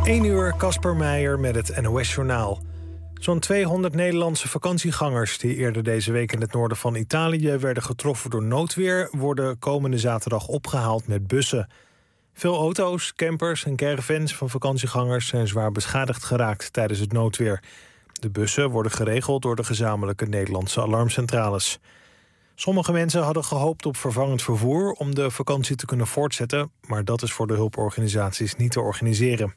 1 uur, Casper Meijer met het NOS-journaal. Zo'n 200 Nederlandse vakantiegangers die eerder deze week in het noorden van Italië werden getroffen door noodweer, worden komende zaterdag opgehaald met bussen. Veel auto's, campers en caravans van vakantiegangers zijn zwaar beschadigd geraakt tijdens het noodweer. De bussen worden geregeld door de gezamenlijke Nederlandse alarmcentrales. Sommige mensen hadden gehoopt op vervangend vervoer om de vakantie te kunnen voortzetten, maar dat is voor de hulporganisaties niet te organiseren.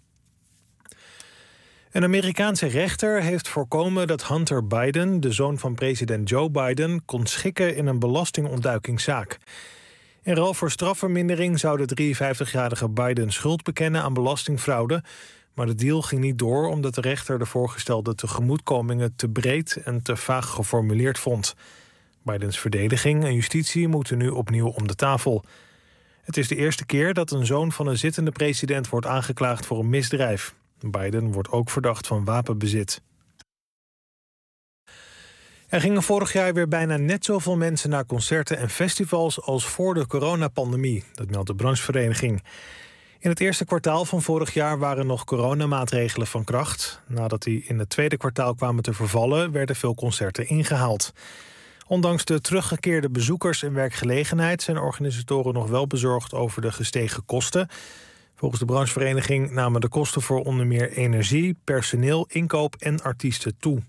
Een Amerikaanse rechter heeft voorkomen dat Hunter Biden, de zoon van president Joe Biden, kon schikken in een belastingontduikingszaak. In ruil voor strafvermindering zou de 53-jarige Biden schuld bekennen aan belastingfraude, maar de deal ging niet door omdat de rechter de voorgestelde tegemoetkomingen te breed en te vaag geformuleerd vond. Bidens verdediging en justitie moeten nu opnieuw om de tafel. Het is de eerste keer dat een zoon van een zittende president wordt aangeklaagd voor een misdrijf. Biden wordt ook verdacht van wapenbezit. Er gingen vorig jaar weer bijna net zoveel mensen naar concerten en festivals als voor de coronapandemie. Dat meldt de branchevereniging. In het eerste kwartaal van vorig jaar waren nog coronamaatregelen van kracht. Nadat die in het tweede kwartaal kwamen te vervallen, werden veel concerten ingehaald. Ondanks de teruggekeerde bezoekers en werkgelegenheid zijn organisatoren nog wel bezorgd over de gestegen kosten. Volgens de branchevereniging namen de kosten voor onder meer energie, personeel, inkoop en artiesten toe.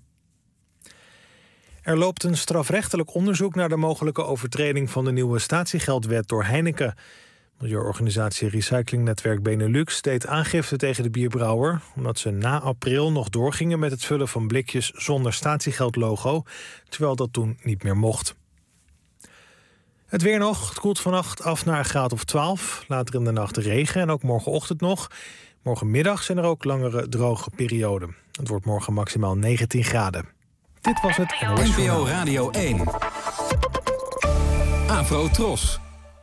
Er loopt een strafrechtelijk onderzoek naar de mogelijke overtreding van de nieuwe statiegeldwet door Heineken. Milieuorganisatie Recyclingnetwerk Benelux deed aangifte tegen de bierbrouwer, omdat ze na april nog doorgingen met het vullen van blikjes zonder statiegeldlogo, terwijl dat toen niet meer mocht. Het weer nog. Het koelt vannacht af naar een graad of 12. Later in de nacht regen en ook morgenochtend nog. Morgenmiddag zijn er ook langere droge perioden. Het wordt morgen maximaal 19 graden. Dit was het NPO Radio 1. Afro Tros.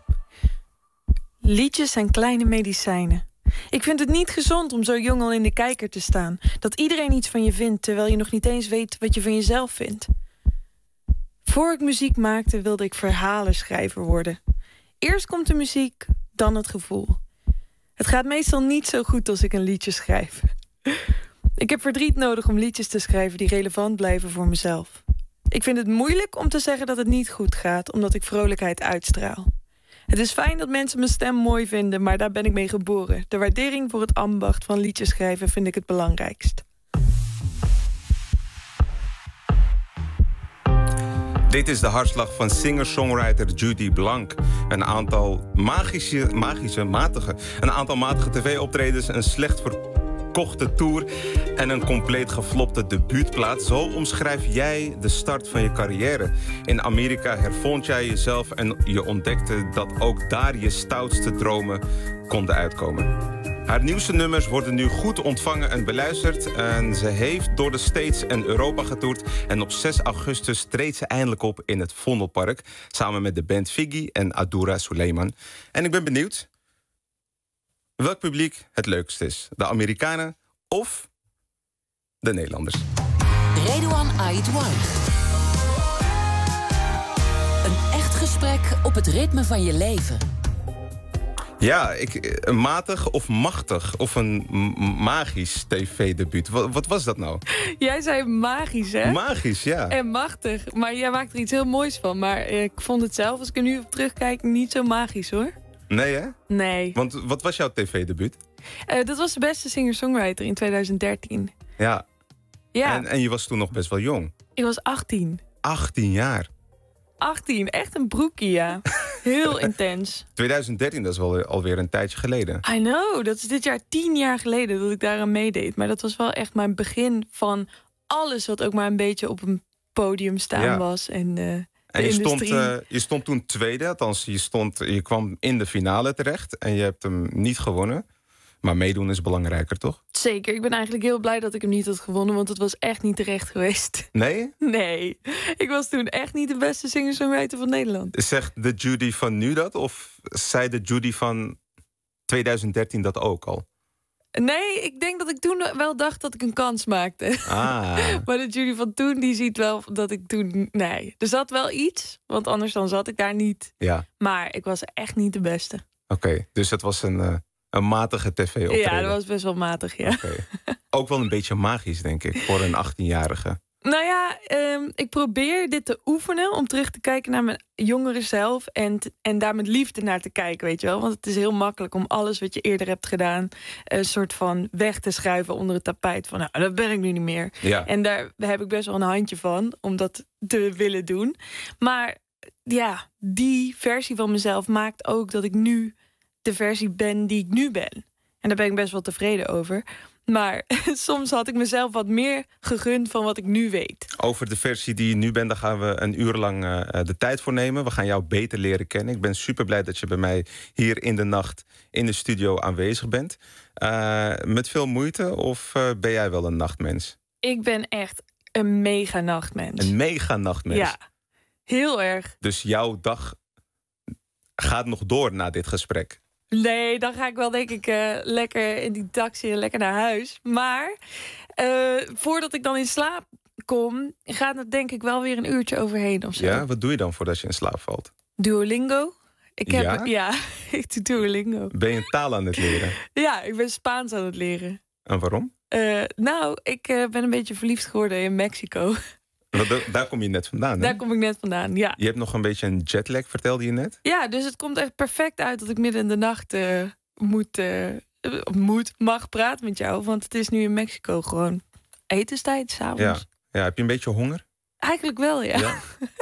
Liedjes zijn kleine medicijnen. Ik vind het niet gezond om zo jong al in de kijker te staan. Dat iedereen iets van je vindt, terwijl je nog niet eens weet wat je van jezelf vindt. Voor ik muziek maakte, wilde ik verhalenschrijver worden. Eerst komt de muziek, dan het gevoel. Het gaat meestal niet zo goed als ik een liedje schrijf. Ik heb verdriet nodig om liedjes te schrijven die relevant blijven voor mezelf. Ik vind het moeilijk om te zeggen dat het niet goed gaat, omdat ik vrolijkheid uitstraal. Het is fijn dat mensen mijn stem mooi vinden, maar daar ben ik mee geboren. De waardering voor het ambacht van liedjes schrijven vind ik het belangrijkst. Dit is de hartslag van singer-songwriter Judy Blanc. Een aantal matige tv-optredens, een slecht verkochte tour en een compleet geflopte debuutplaat. Zo omschrijf jij de start van je carrière. In Amerika hervond jij jezelf en je ontdekte dat ook daar je stoutste dromen konden uitkomen. Haar nieuwste nummers worden nu goed ontvangen en beluisterd. En ze heeft door de States en Europa getoerd. En op 6 augustus treedt ze eindelijk op in het Vondelpark. Samen met de band Figgy en Adura Suleiman. En ik ben benieuwd welk publiek het leukst is. De Amerikanen of de Nederlanders? Redouan Aïdouan. Een echt gesprek op het ritme van je leven. Ja, een matig of machtig of een magisch tv-debuut. Wat was dat nou? Jij zei magisch, hè? Magisch, ja. En machtig. Maar jij maakt er iets heel moois van. Maar ik vond het zelf, als ik er nu op terugkijk, niet zo magisch, hoor. Nee, hè? Nee. Want wat was jouw tv-debuut? Dat was de beste singer-songwriter in 2013. Ja. Ja. En je was toen nog best wel jong. Ik was 18. 18 jaar. 18, echt een broekie, ja. Heel intens. 2013, dat is wel alweer een tijdje geleden. I know, dat is dit jaar 10 jaar geleden dat ik daaraan meedeed. Maar dat was wel echt mijn begin van alles wat ook maar een beetje op een podium staan was. En je stond toen tweede, althans je kwam in de finale terecht en je hebt hem niet gewonnen. Maar meedoen is belangrijker, toch? Zeker, ik ben eigenlijk heel blij dat ik hem niet had gewonnen, want het was echt niet terecht geweest. Nee? Nee, ik was toen echt niet de beste singer-songwriter van Nederland. Zegt de Judy van nu dat? Of zei de Judy van 2013 dat ook al? Nee, ik denk dat ik toen wel dacht dat ik een kans maakte. Maar de Judy van toen, die ziet wel dat ik toen... Nee, er zat wel iets, want anders dan zat ik daar niet. Ja. Maar ik was echt niet de beste. Oké, dus het was een Een matige tv-optreden. Ja, dat was best wel matig, ja. Okay. Ook wel een beetje magisch, denk ik, voor een 18-jarige. Nou ja, ik probeer dit te oefenen om terug te kijken naar mijn jongere zelf en daar met liefde naar te kijken, weet je wel. Want het is heel makkelijk om alles wat je eerder hebt gedaan een soort van weg te schuiven onder het tapijt. Van, nou, dat ben ik nu niet meer. Ja. En daar heb ik best wel een handje van om dat te willen doen. Maar ja, die versie van mezelf maakt ook dat ik nu de versie ben die ik nu ben. En daar ben ik best wel tevreden over. Maar soms had ik mezelf wat meer gegund van wat ik nu weet. Over de versie die je nu bent, daar gaan we een uur lang de tijd voor nemen. We gaan jou beter leren kennen. Ik ben super blij dat je bij mij hier in de nacht in de studio aanwezig bent. Met veel moeite of ben jij wel een nachtmens? Ik ben echt een mega nachtmens. Een mega nachtmens? Ja, heel erg. Dus jouw dag gaat nog door na dit gesprek? Nee, dan ga ik wel denk ik lekker in die taxi en lekker naar huis. Maar voordat ik dan in slaap kom, gaat het denk ik wel weer een uurtje overheen of zo. Ja, wat doe je dan voordat je in slaap valt? Duolingo. Ik doe Duolingo. Ben je een taal aan het leren? Ja, ik ben Spaans aan het leren. En waarom? Ik ben een beetje verliefd geworden in Mexico. Daar kom je net vandaan, hè? Daar kom ik net vandaan, ja. Je hebt nog een beetje een jetlag, vertelde je net? Ja, dus het komt echt perfect uit dat ik midden in de nacht mag praten met jou. Want het is nu in Mexico gewoon etenstijd, 's avonds. Ja, heb je een beetje honger? Eigenlijk wel, ja.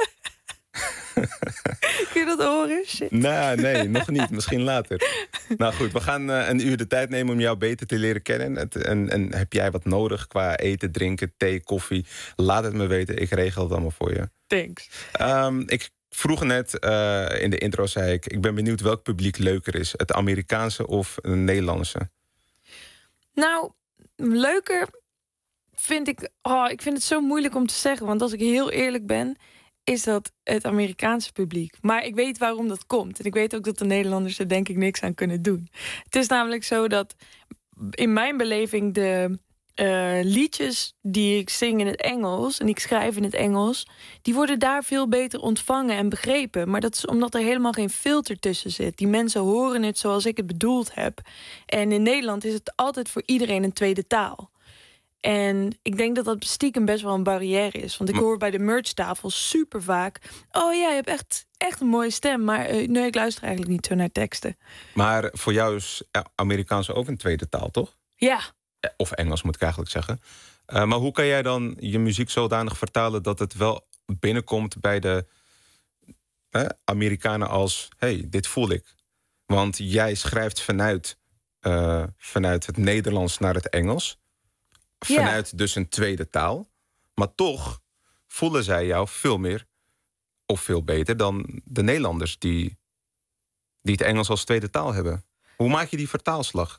Kun je dat horen? Shit. Nee, nog niet. Misschien later. Nou goed, we gaan een uur de tijd nemen om jou beter te leren kennen. En heb jij wat nodig qua eten, drinken, thee, koffie? Laat het me weten. Ik regel het allemaal voor je. Thanks. Ik vroeg net, in de intro zei ik ben benieuwd welk publiek leuker is. Het Amerikaanse of het Nederlandse? Nou, leuker vind ik... ik vind het zo moeilijk om te zeggen. Want als ik heel eerlijk ben, is dat het Amerikaanse publiek. Maar ik weet waarom dat komt. En ik weet ook dat de Nederlanders er denk ik niks aan kunnen doen. Het is namelijk zo dat in mijn beleving de liedjes die ik zing in het Engels en ik schrijf in het Engels, die worden daar veel beter ontvangen en begrepen. Maar dat is omdat er helemaal geen filter tussen zit. Die mensen horen het zoals ik het bedoeld heb. En in Nederland is het altijd voor iedereen een tweede taal. En ik denk dat dat stiekem best wel een barrière is. Want ik hoor bij de merchtafel super vaak, oh ja, je hebt echt een mooie stem. Maar nee, ik luister eigenlijk niet zo naar teksten. Maar voor jou is Amerikaans ook een tweede taal, toch? Ja. Of Engels, moet ik eigenlijk zeggen. Maar hoe kan jij dan je muziek zodanig vertalen dat het wel binnenkomt bij de Amerikanen als, hey, dit voel ik. Want jij schrijft vanuit het Nederlands naar het Engels. Vanuit dus een tweede taal. Maar toch voelen zij jou veel meer of veel beter dan de Nederlanders die het Engels als tweede taal hebben. Hoe maak je die vertaalslag?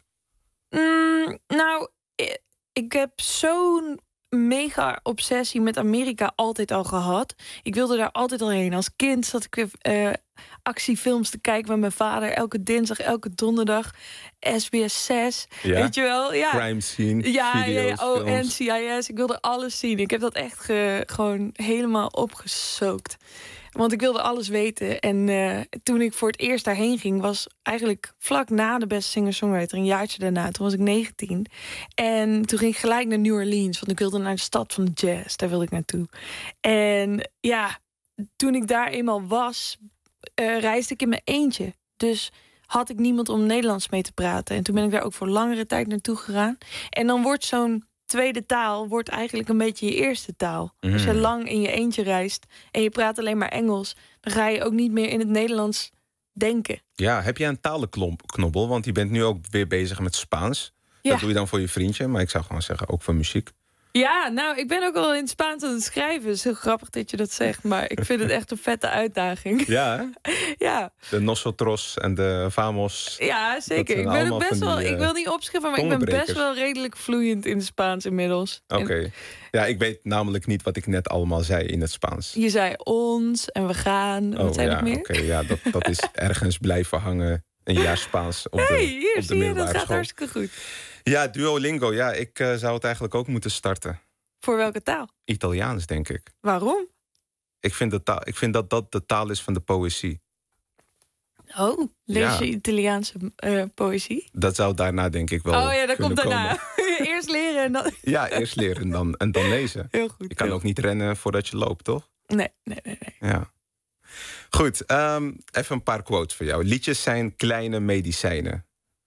Nou, ik heb zo'n mega obsessie met Amerika altijd al gehad. Ik wilde daar altijd al heen. Als kind zat ik actiefilms te kijken met mijn vader. Elke dinsdag, elke donderdag. SBS 6. Ja. Weet je wel? Ja. Crime scene, video's, films. NCIS. Ik wilde alles zien. Ik heb dat echt gewoon helemaal opgesookt. Want ik wilde alles weten. En toen ik voor het eerst daarheen ging, was eigenlijk vlak na de beste singer-songwriter, een jaartje daarna. Toen was ik 19. En toen ging ik gelijk naar New Orleans, want ik wilde naar de stad van de jazz. Daar wilde ik naartoe. En ja, toen ik daar eenmaal was, reisde ik in mijn eentje. Dus had ik niemand om Nederlands mee te praten. En toen ben ik daar ook voor langere tijd naartoe gegaan. En dan wordt zo'n tweede taal wordt eigenlijk een beetje je eerste taal. Als je lang in je eentje reist en je praat alleen maar Engels, dan ga je ook niet meer in het Nederlands denken. Ja, heb jij een talenknobbel? Want je bent nu ook weer bezig met Spaans. Ja. Dat doe je dan voor je vriendje, maar ik zou gewoon zeggen ook voor muziek. Ja, nou, ik ben ook al in het Spaans aan het schrijven. Het is heel grappig dat je dat zegt, maar ik vind het echt een vette uitdaging. Ja, hè? Ja. De nosotros en de vamos. Ja, zeker. Ik ben ook best wel, ik wil niet opschrijven, maar ik ben best wel redelijk vloeiend in het Spaans inmiddels. Oké. Ja, ik weet namelijk niet wat ik net allemaal zei in het Spaans. Je zei ons en we gaan. Wat zei nog meer? Oké, ja, dat is ergens blijven hangen. Een jaar Spaans op de hier op de zie je, dat gaat school. hartstikke goed. Ja, Duolingo. Ja, ik zou het eigenlijk ook moeten starten. Voor welke taal? Italiaans, denk ik. Waarom? Ik vind dat dat de taal is van de poëzie. Oh, lees Ja. je Italiaanse poëzie? Dat zou daarna denk ik wel Oh ja, dat komt kunnen daarna. Eerst leren en dan... komen. Ja, eerst leren en dan lezen. Heel goed. Je kan ook niet rennen voordat je loopt, toch? Nee. Ja. Goed, even een paar quotes voor jou. Liedjes zijn kleine medicijnen.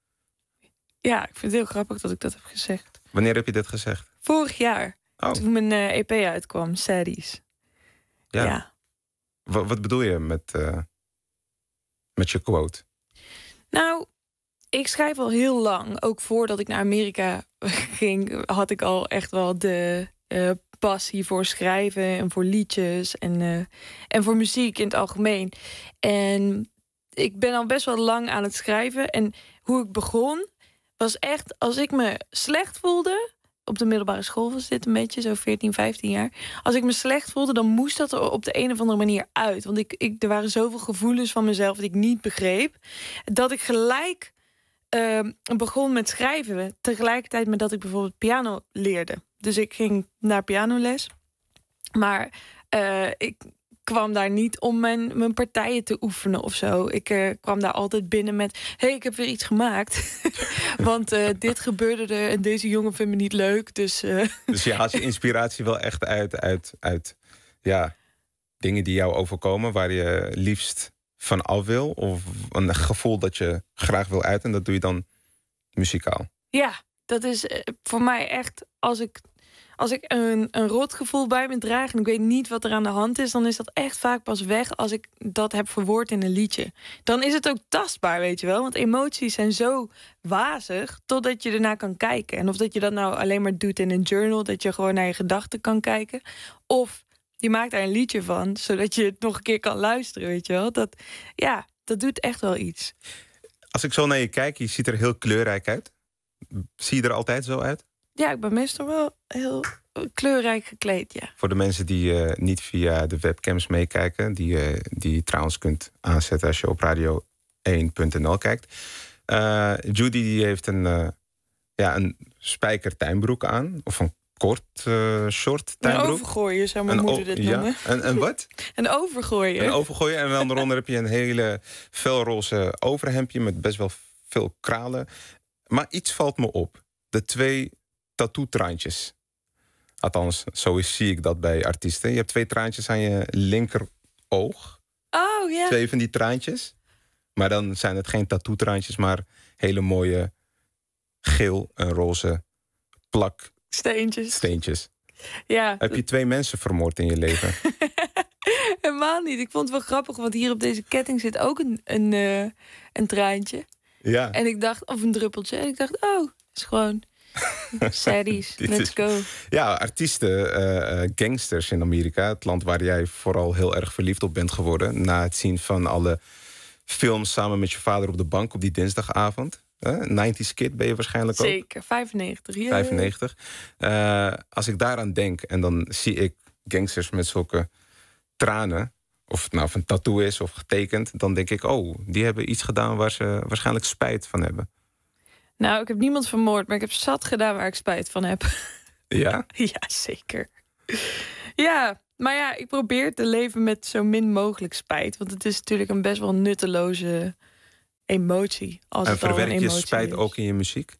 Ja, ik vind het heel grappig dat ik dat heb gezegd. Wanneer heb je dit gezegd? Vorig jaar, Oh, toen mijn EP uitkwam, Saddies. ja. Ja. Wat bedoel je met je quote? Nou, ik schrijf al heel lang. Ook voordat ik naar Amerika ging, had ik al echt wel de passie voor schrijven en voor liedjes en voor muziek in het algemeen. En ik ben al best wel lang aan het schrijven. En hoe ik begon, was echt als ik me slecht voelde. Op de middelbare school was dit een beetje, zo 14, 15 jaar. Als ik me slecht voelde, dan moest dat er op de een of andere manier uit. Want er waren zoveel gevoelens van mezelf die ik niet begreep. Dat ik gelijk begon met schrijven. Tegelijkertijd met dat ik bijvoorbeeld piano leerde. Dus ik ging naar pianoles. Maar ik kwam daar niet om mijn partijen te oefenen of zo. Ik kwam daar altijd binnen met... hey, ik heb weer iets gemaakt. Want dit gebeurde er en deze jongen vindt me niet leuk. Dus je haalt je inspiratie wel echt uit ja, dingen die jou overkomen... waar je liefst van af wil? Of een gevoel dat je graag wil uiten en dat doe je dan muzikaal? Ja, dat is voor mij echt... Als ik een rotgevoel bij me draag en ik weet niet wat er aan de hand is... dan is dat echt vaak pas weg als ik dat heb verwoord in een liedje. Dan is het ook tastbaar, weet je wel. Want emoties zijn zo wazig totdat je ernaar kan kijken. En of dat je dat nou alleen maar doet in een journal... dat je gewoon naar je gedachten kan kijken. Of je maakt daar een liedje van, zodat je het nog een keer kan luisteren, weet je wel. Dat doet echt wel iets. Als ik zo naar je kijk, je ziet er heel kleurrijk uit. Zie je er altijd zo uit? Ja, ik ben meestal wel heel kleurrijk gekleed, ja. Voor de mensen die niet via de webcams meekijken... die je trouwens kunt aanzetten als je op radio1.nl kijkt. Judy die heeft een spijkertuinbroek aan. Of een kort short tuinbroek. Een overgooien, zou mijn moeder dit noemen. Een wat? Een overgooien. Een overgooien. En dan daaronder heb je een hele felroze overhemdje... met best wel veel kralen. Maar iets valt me op. De 2 tattoo-traantjes. Althans, zo zie ik dat bij artiesten. Je hebt 2 traantjes aan je linkeroog. Oh, ja. 2 van die traantjes. Maar dan zijn het geen tattoo-traantjes... maar hele mooie geel en roze steentjes. Ja. Heb je 2 mensen vermoord in je leven? Helemaal niet. Ik vond het wel grappig, want hier op deze ketting zit ook een traantje. Ja. En ik dacht, of een druppeltje. En ik dacht, het is gewoon... Saddies, let's go. Ja, artiesten, gangsters in Amerika. Het land waar jij vooral heel erg verliefd op bent geworden. Na het zien van alle films samen met je vader op de bank op die dinsdagavond. 90's kid ben je waarschijnlijk ook. Zeker, 95. Ja. 95. Als ik daaraan denk en dan zie ik gangsters met zulke tranen... of het nou van tattoo is of getekend... dan denk ik, die hebben iets gedaan waar ze waarschijnlijk spijt van hebben. Nou, ik heb niemand vermoord, maar ik heb zat gedaan waar ik spijt van heb. Ja? Ja, zeker. Ja, maar ja, ik probeer te leven met zo min mogelijk spijt. Want het is natuurlijk een best wel nutteloze emotie. Als En het al een verwerk je emotie spijt is. ook in je muziek?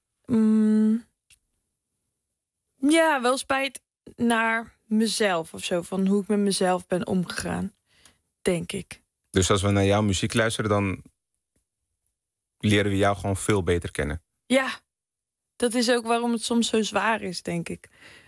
Ja, wel spijt naar mezelf of zo. Van hoe ik met mezelf ben omgegaan, denk ik. Dus als we naar jouw muziek luisteren, dan leren we jou gewoon veel beter kennen. Ja, dat is ook waarom het soms zo zwaar is, denk ik.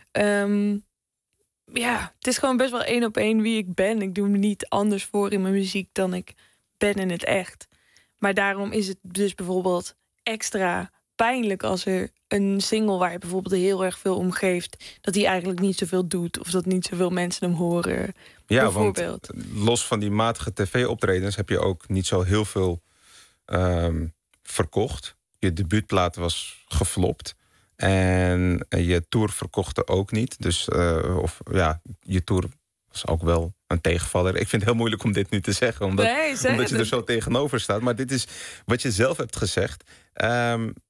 Ja, het is gewoon best wel 1 op 1 wie ik ben. Ik doe me niet anders voor in mijn muziek dan ik ben in het echt. Maar daarom is het dus bijvoorbeeld extra pijnlijk als er een single waar je bijvoorbeeld heel erg veel om geeft, dat die eigenlijk niet zoveel doet of dat niet zoveel mensen hem horen. Ja, bijvoorbeeld. Want los van die matige tv-optredens heb je ook niet zo heel veel verkocht. Je debuutplaat was geflopt. En je tour verkochte ook niet. Dus je tour was ook wel een tegenvaller. Ik vind het heel moeilijk om dit nu te zeggen. Omdat je er zo tegenover staat. Maar dit is wat je zelf hebt gezegd.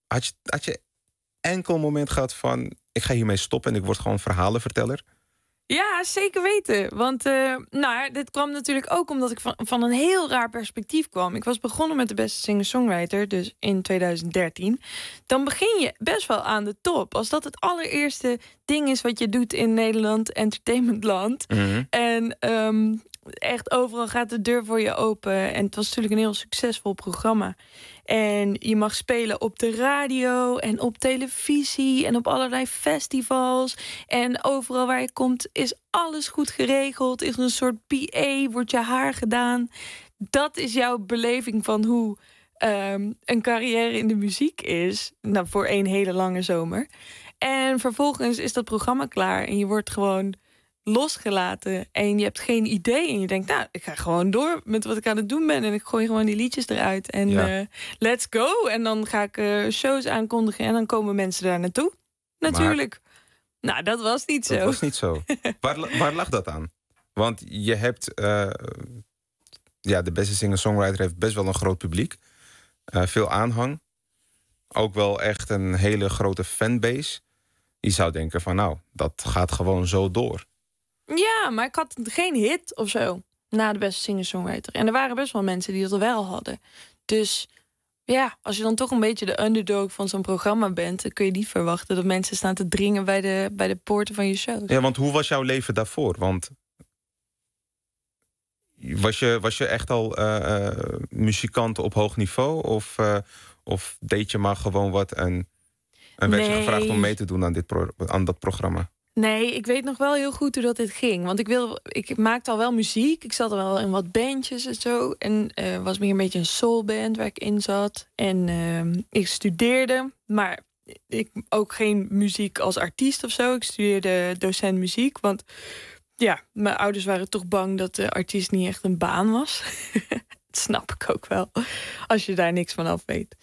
Had je enkel moment gehad van... ik ga hiermee stoppen en ik word gewoon verhalenverteller? Ja, zeker weten. Want dit kwam natuurlijk ook omdat ik van een heel raar perspectief kwam. Ik was begonnen met de beste singer-songwriter, dus in 2013. Dan begin je best wel aan de top. Als dat het allereerste ding is wat je doet in Nederland, entertainmentland. Mhm. En echt overal gaat de deur voor je open. En het was natuurlijk een heel succesvol programma. En je mag spelen op de radio en op televisie en op allerlei festivals. En overal waar je komt is alles goed geregeld. Is er een soort PA, wordt je haar gedaan. Dat is jouw beleving van hoe een carrière in de muziek is. Nou, voor één hele lange zomer. En vervolgens is dat programma klaar en je wordt gewoon losgelaten en je hebt geen idee en je denkt, nou, ik ga gewoon door met wat ik aan het doen ben en ik gooi gewoon die liedjes eruit en let's go. En dan ga ik shows aankondigen en dan komen mensen daar naartoe. Natuurlijk. Nou, dat was niet zo. Dat was niet zo. Waar lag dat aan? Want je hebt de beste singer-songwriter heeft best wel een groot publiek, veel aanhang, ook wel echt een hele grote fanbase. Je zou denken van, nou, dat gaat gewoon zo door. Ja, maar ik had geen hit of zo na de beste singer-songwriter. En er waren best wel mensen die dat wel hadden. Dus ja, als je dan toch een beetje de underdog van zo'n programma bent, dan kun je niet verwachten dat mensen staan te dringen bij de poorten van je show. Ja, want hoe was jouw leven daarvoor? Want was je echt al muzikant op hoog niveau? Of deed je maar gewoon wat en werd je gevraagd om mee te doen aan dat programma? Nee, ik weet nog wel heel goed hoe dat dit ging. Want ik maakte al wel muziek. Ik zat al wel in wat bandjes en zo. En was meer een beetje een soulband waar ik in zat. En ik studeerde, maar ik ook geen muziek als artiest of zo. Ik studeerde docent muziek. Want ja, mijn ouders waren toch bang dat de artiest niet echt een baan was. Dat snap ik ook wel, als je daar niks van af weet.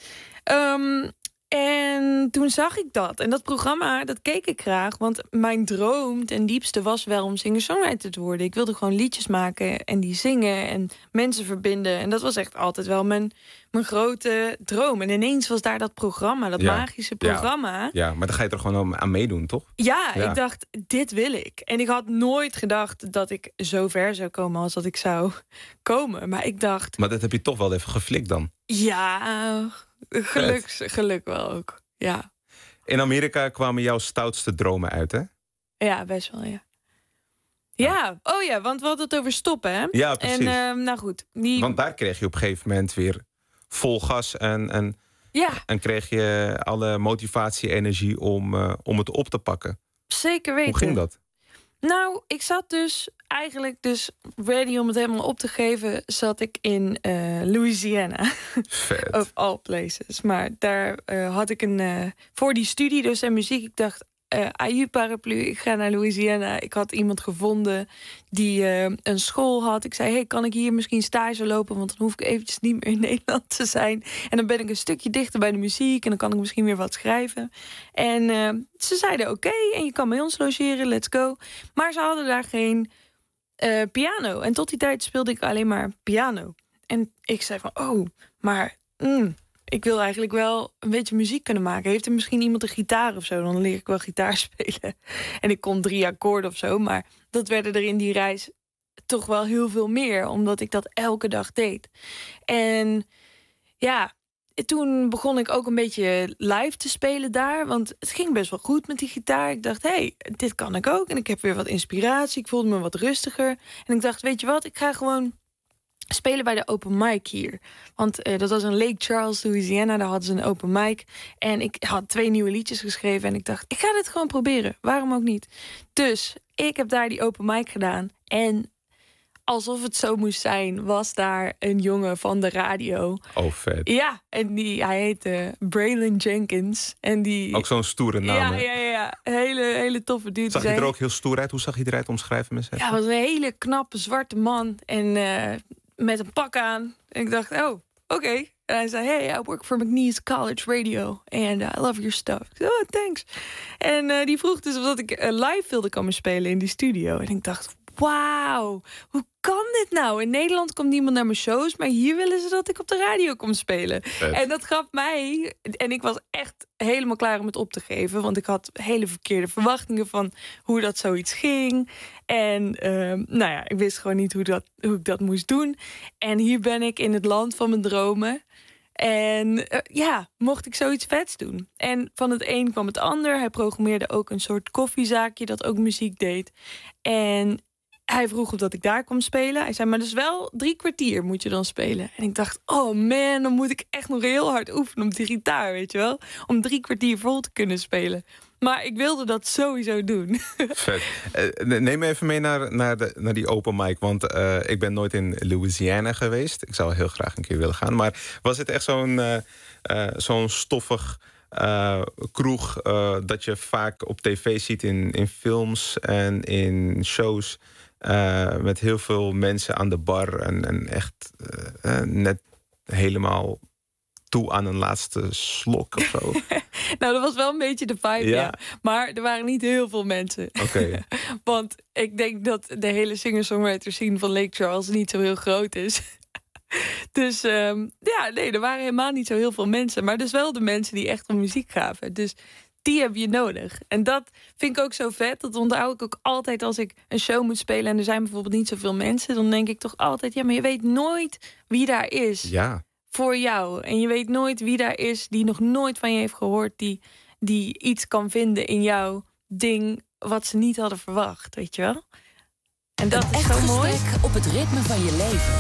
En toen zag ik dat. En dat programma, dat keek ik graag. Want mijn droom ten diepste was wel om singer-songwriter te worden. Ik wilde gewoon liedjes maken en die zingen en mensen verbinden. En dat was echt altijd wel mijn grote droom. En ineens was daar dat programma, dat magische programma. Ja, maar dan ga je er gewoon aan meedoen, toch? Ja, ik dacht, dit wil ik. En ik had nooit gedacht dat ik zo ver zou komen als dat ik zou komen. Maar ik dacht... Maar dat heb je toch wel even geflikt dan? Ja, geluk wel ook, ja. In Amerika kwamen jouw stoutste dromen uit, hè? Ja, best wel, ja. Ja, oh ja, want we hadden het over stoppen, hè? Ja, precies. En nou goed. Want daar kreeg je op een gegeven moment weer vol gas en kreeg je alle motivatie, energie om het op te pakken. Zeker weten. Hoe ging dat? Nou, ik zat dus eigenlijk ready om het helemaal op te geven, zat ik in Louisiana. Vet. Of all places. Maar daar had ik voor die studie dus en muziek, ik dacht, AU paraplu, ik ga naar Louisiana. Ik had iemand gevonden die een school had. Ik zei, hey, kan ik hier misschien stage lopen? Want dan hoef ik eventjes niet meer in Nederland te zijn. En dan ben ik een stukje dichter bij de muziek en dan kan ik misschien weer wat schrijven. En ze zeiden, oké, en je kan bij ons logeren, let's go. Maar ze hadden daar geen piano. En tot die tijd speelde ik alleen maar piano. En ik zei van, oh, maar... ik wil eigenlijk wel een beetje muziek kunnen maken. Heeft er misschien iemand een gitaar of zo? Dan leer ik wel gitaar spelen. En ik kon 3 akkoorden of zo. Maar dat werden er in die reis toch wel heel veel meer. Omdat ik dat elke dag deed. En ja, toen begon ik ook een beetje live te spelen daar. Want het ging best wel goed met die gitaar. Ik dacht, hey, dit kan ik ook. En ik heb weer wat inspiratie. Ik voelde me wat rustiger. En ik dacht, weet je wat? Ik ga gewoon spelen bij de open mic hier. Want dat was in Lake Charles, Louisiana. Daar hadden ze een open mic. En ik had 2 nieuwe liedjes geschreven. En ik dacht, ik ga dit gewoon proberen. Waarom ook niet? Dus ik heb daar die open mic gedaan. En alsof het zo moest zijn, was daar een jongen van de radio. Oh, vet. Ja, en hij heette Braylon Jenkins. En die... Ook zo'n stoere naam. Ja. Hele toffe dude. Zag hij er ook heel stoer uit? Hoe zag hij eruit? Omschrijven mensen? Ja, hij was een hele knappe zwarte man. En met een pak aan. En ik dacht, oh, oké. En hij zei, hey, I work for McNeese College Radio. And I love your stuff. Ik zei, oh, thanks. En die vroeg dus of dat ik live wilde komen spelen in die studio. En ik dacht, wauw, hoe kan dit nou? In Nederland komt niemand naar mijn shows, maar hier willen ze dat ik op de radio kom spelen. Vet. En dat gaf mij, en ik was echt helemaal klaar om het op te geven, want ik had hele verkeerde verwachtingen van hoe dat zoiets ging. En nou ja, ik wist gewoon niet hoe ik dat moest doen. En hier ben ik in het land van mijn dromen. En mocht ik zoiets vets doen. En van het een kwam het ander. Hij programmeerde ook een soort koffiezaakje dat ook muziek deed. En hij vroeg of dat ik daar kon spelen. Hij zei, maar dus wel 3 kwartier moet je dan spelen. En ik dacht, oh man, dan moet ik echt nog heel hard oefenen op die gitaar, weet je wel? Om 3 kwartier vol te kunnen spelen. Maar ik wilde dat sowieso doen. Vet. Neem me even mee naar die open mic. Want ik ben nooit in Louisiana geweest. Ik zou heel graag een keer willen gaan. Maar was het echt zo'n stoffig kroeg dat je vaak op tv ziet in films en in shows, met heel veel mensen aan de bar en echt net helemaal toe aan een laatste slok of zo? Nou, dat was wel een beetje de vibe, ja. Maar er waren niet heel veel mensen. Oké. Want ik denk dat de hele singer-songwriter scene van Lake Charles niet zo heel groot is. Dus er waren helemaal niet zo heel veel mensen. Maar dus wel de mensen die echt om muziek gaven. Dus die heb je nodig. En dat vind ik ook zo vet. Dat onthoud ik ook altijd als ik een show moet spelen en er zijn bijvoorbeeld niet zoveel mensen. Dan denk ik toch altijd, ja, maar je weet nooit wie daar is. Ja. Voor jou. En je weet nooit wie daar is die nog nooit van je heeft gehoord, die iets kan vinden in jouw ding wat ze niet hadden verwacht, weet je wel? En dat is zo mooi. Gesprek op het ritme van je leven.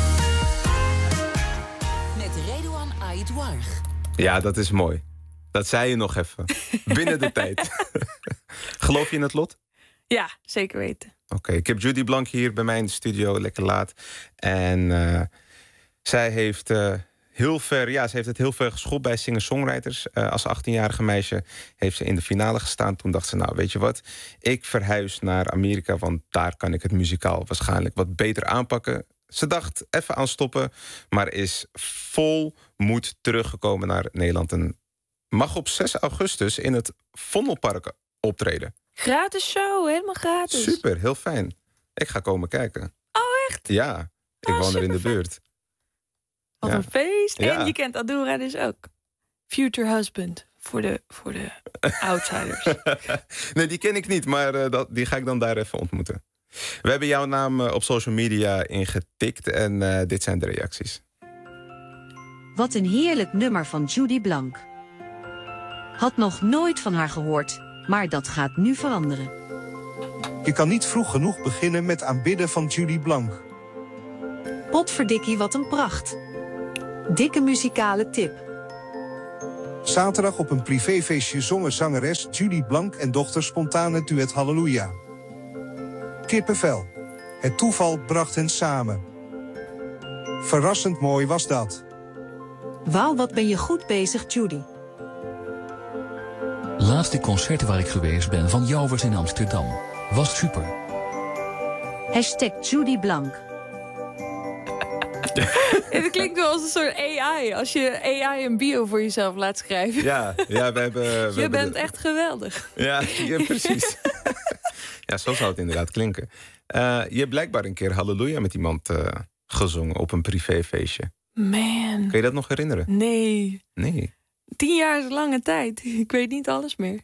Met Redouan Aïdouarch. Ja, dat is mooi. Dat zei je nog even. Binnen de tijd. Geloof je in het lot? Ja, zeker weten. Oké, ik heb Judy Blank hier bij mij in de studio, lekker laat. En zij heeft ze heeft het heel ver geschopt bij singer-songwriters. Als 18-jarige meisje heeft ze in de finale gestaan. Toen dacht ze, nou, weet je wat? Ik verhuis naar Amerika, want daar kan ik het muzikaal waarschijnlijk wat beter aanpakken. Ze dacht even aan stoppen, maar is vol moed teruggekomen naar Nederland. En mag op 6 augustus in het Vondelpark optreden. Gratis show, helemaal gratis. Super, heel fijn. Ik ga komen kijken. Oh, echt? Ja, ik woon er in de supervet. buurt. Wat Ja. een feest. Ja. En je kent Adora dus ook. Future husband. Voor de outsiders. Nee, die ken ik niet, maar die ga ik dan daar even ontmoeten. We hebben jouw naam op social media ingetikt en dit zijn de reacties. Wat een heerlijk nummer van Judy Blank. Had nog nooit van haar gehoord, maar dat gaat nu veranderen. Je kan niet vroeg genoeg beginnen met aanbidden van Judy Blank. Potverdikkie, wat een pracht. Dikke muzikale tip. Zaterdag op een privéfeestje zongen zangeres Judy Blank en dochter spontaan het duet Halleluja. Kippenvel. Het toeval bracht hen samen. Verrassend mooi was dat. Wauw, wat ben je goed bezig, Judy. Laatste concert waar ik geweest ben van jou was in Amsterdam. Was super. #Judy Blank. Het klinkt wel als een soort AI. Als je AI een bio voor jezelf laat schrijven. Ja, we hebben... Je bent echt geweldig. Ja, precies. Ja, zo zou het inderdaad klinken. Je hebt blijkbaar een keer Halleluja met iemand gezongen op een privéfeestje. Man. Kun je dat nog herinneren? Nee. Nee. 10 jaar is een lange tijd. Ik weet niet alles meer.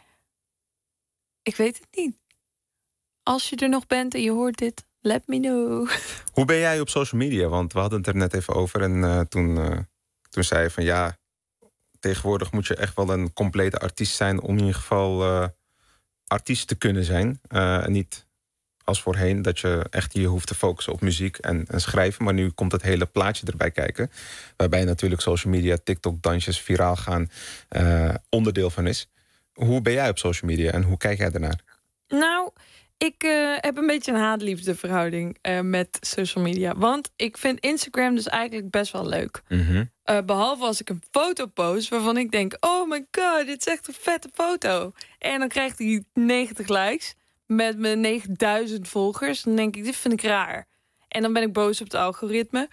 Ik weet het niet. Als je er nog bent en je hoort dit, let me know. Hoe ben jij op social media? Want we hadden het er net even over. En toen zei je van ja, tegenwoordig moet je echt wel een complete artiest zijn om in ieder geval artiest te kunnen zijn. En niet als voorheen dat je echt je hoeft te focussen op muziek en schrijven. Maar nu komt het hele plaatje erbij kijken. Waarbij natuurlijk social media, TikTok, dansjes, viraal gaan onderdeel van is. Hoe ben jij op social media en hoe kijk jij daarnaar? Nou, ik heb een beetje een haat-liefde verhouding met social media. Want ik vind Instagram dus eigenlijk best wel leuk. Mm-hmm. Behalve als ik een foto post waarvan ik denk, oh my god, dit is echt een vette foto. En dan krijgt hij 90 likes met mijn 9000 volgers. Dan denk ik, dit vind ik raar. En dan ben ik boos op het algoritme.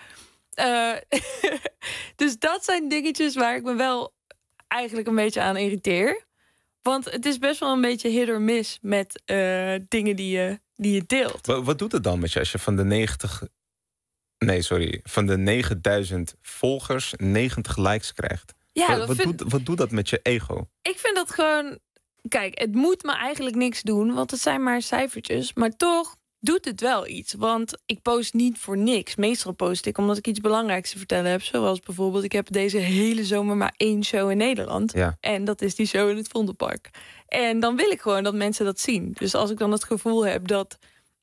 Dus dat zijn dingetjes waar ik me wel eigenlijk een beetje aan irriteer. Want het is best wel een beetje hit or miss met dingen die die je deelt. Wat doet het dan met je als je van de 9000 volgers 90 likes krijgt? Ja, Wat doet dat met je ego? Ik vind dat gewoon... Kijk, het moet me eigenlijk niks doen, want het zijn maar cijfertjes. Maar toch doet het wel iets. Want ik post niet voor niks. Meestal post ik omdat ik iets belangrijks te vertellen heb. Zoals bijvoorbeeld, ik heb deze hele zomer maar 1 show in Nederland. Ja. En dat is die show in het Vondelpark. En dan wil ik gewoon dat mensen dat zien. Dus als ik dan het gevoel heb dat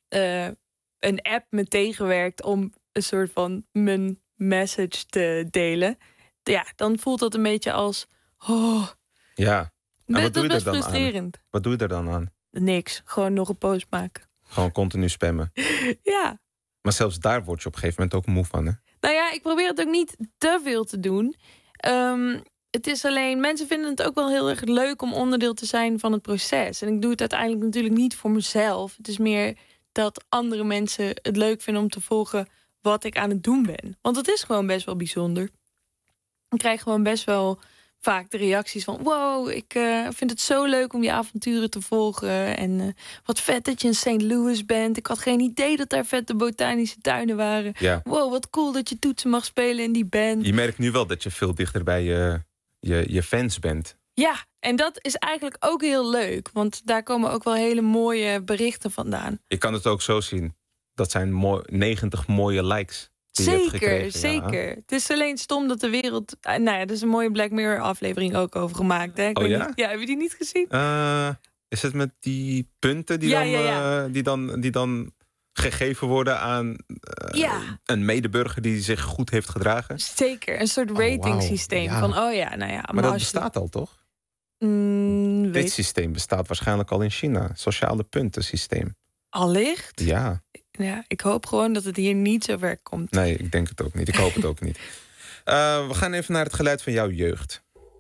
een app me tegenwerkt om een soort van mijn message te delen, ja, dan voelt dat een beetje als... Ja. En wat doe je er dan frustrerend. aan? Wat doe je er dan aan? Niks. Gewoon nog een post maken. Gewoon continu spammen. Ja. Maar zelfs daar word je op een gegeven moment ook moe van, hè? Nou ja, ik probeer het ook niet te veel te doen. Het is alleen, mensen vinden het ook wel heel erg leuk om onderdeel te zijn van het proces. En ik doe het uiteindelijk natuurlijk niet voor mezelf. Het is meer dat andere mensen het leuk vinden om te volgen wat ik aan het doen ben. Want het is gewoon best wel bijzonder. Ik krijg gewoon best wel vaak de reacties van... wow, ik vind het zo leuk om je avonturen te volgen. En wat vet dat je in St. Louis bent. Ik had geen idee dat daar vette botanische tuinen waren. Ja. Wow, wat cool dat je toetsen mag spelen in die band. Je merkt nu wel dat je veel dichter bij je fans bent. Ja, en dat is eigenlijk ook heel leuk. Want daar komen ook wel hele mooie berichten vandaan. Je kan het ook zo zien. Dat zijn 90 mooie likes. Zeker. Het is alleen stom dat de wereld... nou ja, er is een mooie Black Mirror aflevering ook over gemaakt. Hè? Oh ja? Niet, ja, heb je die niet gezien? Is het met die punten die dan gegeven worden aan een medeburger die zich goed heeft gedragen? Zeker, een soort rating systeem. Ja. Van, maar dat bestaat al, toch? Dit systeem bestaat waarschijnlijk al in China. Sociale puntensysteem. Allicht? Ja. Ja, ik hoop gewoon dat het hier niet zo ver komt. Nee, ik denk het ook niet. Ik hoop het ook niet. We gaan even naar het geluid van jouw jeugd.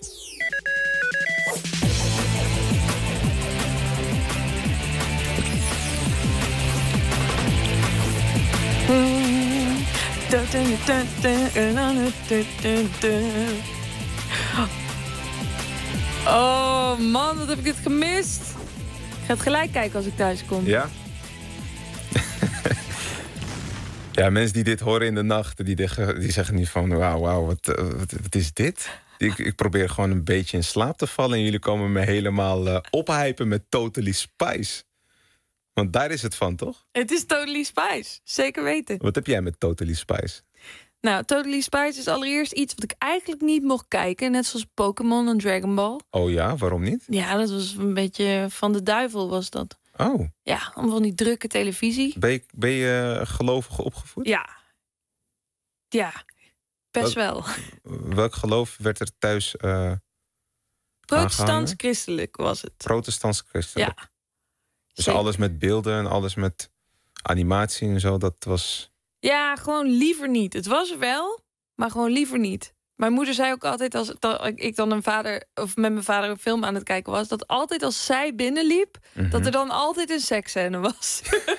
Oh man, wat heb ik dit gemist. Ik ga het gelijk kijken als ik thuis kom. Ja? Ja, mensen die dit horen in de nacht, die zeggen niet van... wauw, wat is dit? Ik probeer gewoon een beetje in slaap te vallen... en jullie komen me helemaal ophypen met Totally Spice. Want daar is het van, toch? Het is Totally Spice, zeker weten. Wat heb jij met Totally Spice? Nou, Totally Spice is allereerst iets wat ik eigenlijk niet mocht kijken. Net zoals Pokémon en Dragon Ball. Oh ja, waarom niet? Ja, dat was een beetje van de duivel was dat. Oh. Ja, om van die drukke televisie. Ben je gelovig opgevoed? Ja, best wel. Welk geloof werd er thuis Protestants-christelijk was het. Protestants-christelijk? Ja. Dus Zeker. alles met beelden en alles met animatie en zo, dat was... Ja, gewoon liever niet. Het was er wel, maar gewoon liever niet. Mijn moeder zei ook altijd, als ik dan met mijn vader een film aan het kijken was... dat altijd als zij binnenliep, dat er dan altijd een seksscène was.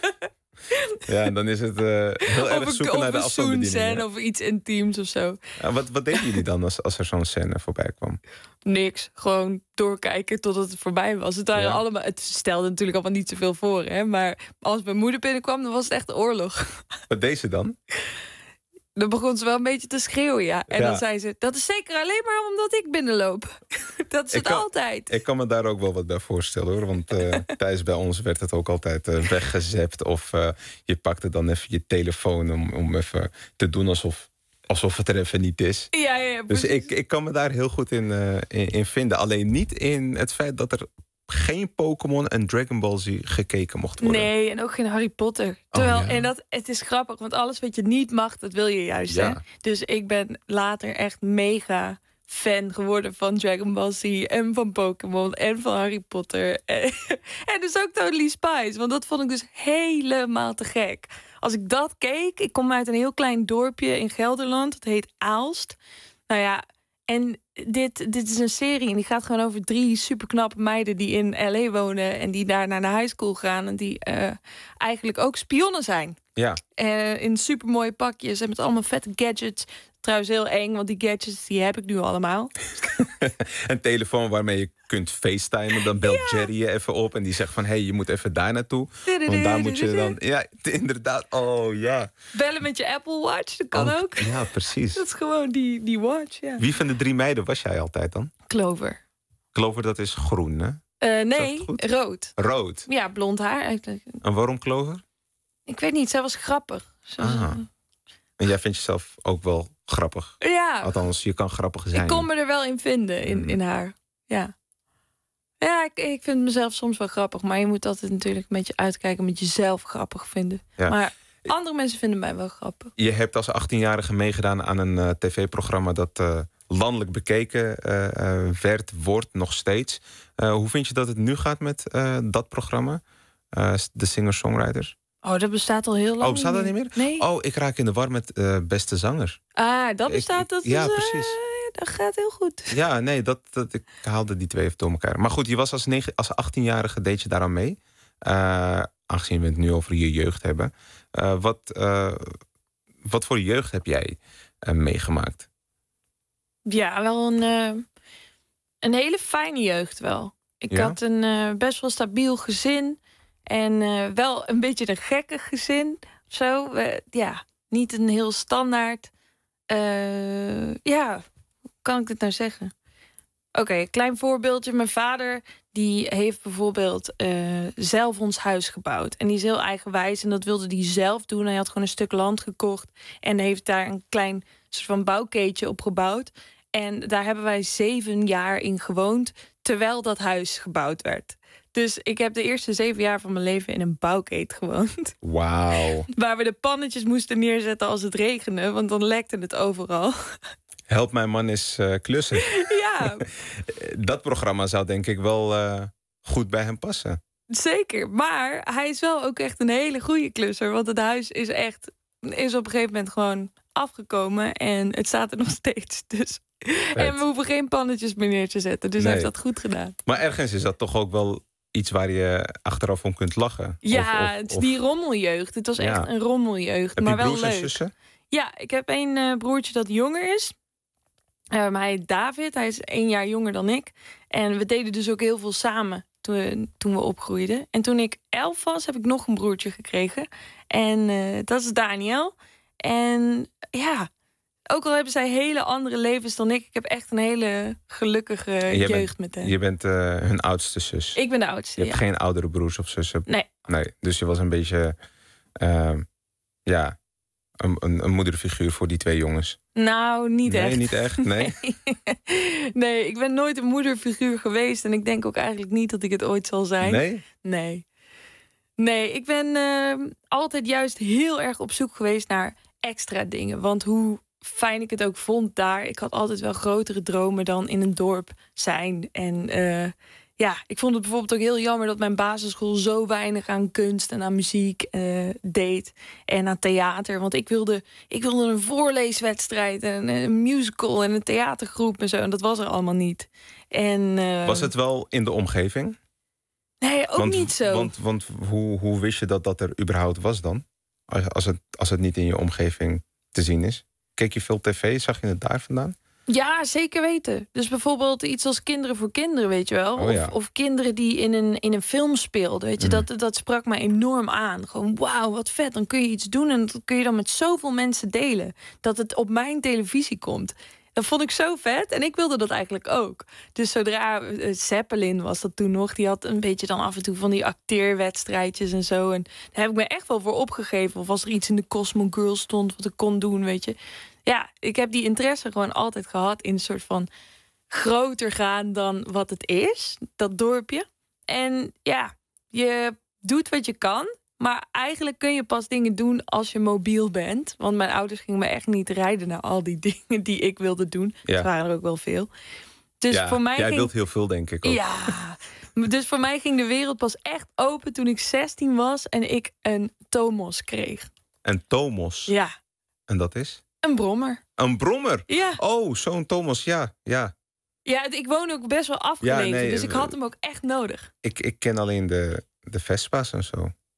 Ja, en dan is het heel erg zoeken naar de afstandsbediening. Of iets intiems of zo. Ja, wat deden jullie dan als er zo'n scène voorbij kwam? Niks. Gewoon doorkijken totdat het voorbij was. Het waren allemaal, het stelde natuurlijk allemaal niet zoveel voor. Hè? Maar als mijn moeder binnenkwam, dan was het echt oorlog. Wat deed ze dan? Dan begon ze wel een beetje te schreeuwen, ja. En dan zei ze, dat is zeker alleen maar omdat ik binnenloop. Dat is het altijd. Ik kan me daar ook wel wat bij voorstellen, hoor. Want thuis bij ons werd het ook altijd weggezept. Of je pakte dan even je telefoon om even te doen alsof het er even niet is. Ja, dus ik kan me daar heel goed in vinden. Alleen niet in het feit dat er geen Pokémon en Dragon Ball Z gekeken mocht worden. Nee, en ook geen Harry Potter. Terwijl, en het is grappig, want alles wat je niet mag, dat wil je juist. Ja. Hè? Dus ik ben later echt mega fan geworden van Dragon Ball Z en van Pokémon en van Harry Potter. En dus ook Totally Spice, want dat vond ik dus helemaal te gek. Als ik dat keek, ik kom uit een heel klein dorpje in Gelderland, het heet Aalst. Nou ja, en dit is een serie en die gaat gewoon over 3 superknappe meiden die in L.A. wonen en die daar naar de high school gaan en die eigenlijk ook spionnen zijn. Ja. In supermooie pakjes en met allemaal vette gadgets. Trouwens heel eng, want die gadgets die heb ik nu allemaal. Een telefoon waarmee je kunt facetimen. Dan belt Jerry je even op en die zegt van... hey, je moet even daar naartoe. Want daar moet je dan... Ja, inderdaad. Oh, ja. Bellen met je Apple Watch, dat kan ook. Ja, precies. Dat is gewoon die watch, ja. Wie van de 3 meiden was jij altijd dan? Clover. Clover, dat is groen, hè? Nee, rood. Rood? Ja, blond haar eigenlijk. En waarom Clover? Ik weet niet, zij was grappig. En jij vindt jezelf ook wel grappig? Ja. Althans, je kan grappig zijn. Ik kon me er wel in vinden, in haar. Ja. Ja, ik vind mezelf soms wel grappig. Maar je moet altijd natuurlijk een beetje uitkijken met jezelf grappig vinden. Ja. Maar andere mensen vinden mij wel grappig. Je hebt als 18-jarige meegedaan aan een tv-programma... dat landelijk bekeken wordt nog steeds. Hoe vind je dat het nu gaat met dat programma? De Singer-Songwriters? Oh, dat bestaat al heel lang. Oh, bestaat dat niet meer? Nee. Oh, ik raak in de war met Beste Zanger. Ah, dat bestaat. Ja, precies. Dat gaat heel goed. Ja, nee, ik haalde die twee even door elkaar. Maar goed, je was als 18-jarige deed je daaraan mee. Aangezien we het nu over je jeugd hebben. Wat voor jeugd heb jij meegemaakt? Ja, wel een hele fijne jeugd wel. Ik had een best wel stabiel gezin. En wel een beetje een gekke gezin. Zo, niet een heel standaard. Hoe kan ik dit nou zeggen? Oké, klein voorbeeldje. Mijn vader die heeft bijvoorbeeld zelf ons huis gebouwd. En die is heel eigenwijs en dat wilde hij zelf doen. Hij had gewoon een stuk land gekocht. En heeft daar een klein soort van bouwkeetje op gebouwd. En daar hebben wij 7 jaar in gewoond, terwijl dat huis gebouwd werd. Dus ik heb de eerste 7 jaar van mijn leven in een bouwkeet gewoond. Wauw. Waar we de pannetjes moesten neerzetten als het regende, want dan lekte het overal. Help mijn man is klussen. Ja. Dat programma zou denk ik wel goed bij hem passen. Zeker, maar hij is wel ook echt een hele goede klusser. Want het huis is op een gegeven moment gewoon afgekomen. En het staat er nog steeds. Dus. En we hoeven geen pannetjes meer neer te zetten. Dus hij heeft dat goed gedaan. Maar ergens is dat toch ook wel iets waar je achteraf om kunt lachen. Ja, het is die rommeljeugd. Het was echt een rommeljeugd. Heb maar je wel broers en leuk. zussen? Ja, ik heb een broertje dat jonger is. Hij heet David. Hij is 1 jaar jonger dan ik. En we deden dus ook heel veel samen toen we opgroeiden. En toen ik 11 was, heb ik nog een broertje gekregen. En dat is Daniel. En ja, ook al hebben zij hele andere levens dan ik. Ik heb echt een hele gelukkige jeugd met hen. Je bent hun oudste zus. Ik ben de oudste, Je hebt geen oudere broers of zussen? Nee. Dus je was een beetje... een moederfiguur voor die 2 jongens. Nou, niet echt. Nee, niet echt? Nee. Nee, ik ben nooit een moederfiguur geweest. En ik denk ook eigenlijk niet dat ik het ooit zal zijn. Nee? Nee, ik ben altijd juist heel erg op zoek geweest naar extra dingen. Want hoe fijn ik het ook vond daar. Ik had altijd wel grotere dromen dan in een dorp zijn. En ik vond het bijvoorbeeld ook heel jammer dat mijn basisschool zo weinig aan kunst en aan muziek deed. En aan theater. Want ik wilde een voorleeswedstrijd en een musical en een theatergroep en zo. En dat was er allemaal niet. En, was het wel in de omgeving? Nee, ook niet zo. Want hoe wist je dat er überhaupt was dan? Als het niet in je omgeving te zien is. Keek je veel tv? Zag je het daar vandaan? Ja, zeker weten. Dus bijvoorbeeld iets als Kinderen voor Kinderen, weet je wel. Of kinderen die in een film speelden. Weet je, dat sprak me enorm aan. Gewoon, wauw, wat vet. Dan kun je iets doen en dat kun je dan met zoveel mensen delen. Dat het op mijn televisie komt. Dat vond ik zo vet. En ik wilde dat eigenlijk ook. Dus zodra Zeppelin was dat toen nog. Die had een beetje dan af en toe van die acteerwedstrijdjes en zo. En daar heb ik me echt wel voor opgegeven. Of als er iets in de Cosmo Girl stond wat ik kon doen, weet je. Ja, ik heb die interesse gewoon altijd gehad in een soort van groter gaan dan wat het is. Dat dorpje. En ja, je doet wat je kan. Maar eigenlijk kun je pas dingen doen als je mobiel bent. Want mijn ouders gingen me echt niet rijden naar al die dingen die ik wilde doen. Ja. Dat waren er ook wel veel. Dus voor mij jij wilt heel veel, denk ik ook. Ja, dus voor mij ging de wereld pas echt open toen ik 16 was en ik een Tomos kreeg. Een Tomos? Ja. En dat is? Een brommer. Een brommer? Ja. Oh, zo'n Tomos, ja. Ja, ik woon ook best wel afgelegen, dus ik had hem ook echt nodig. Ik ken alleen de Vespa's en zo.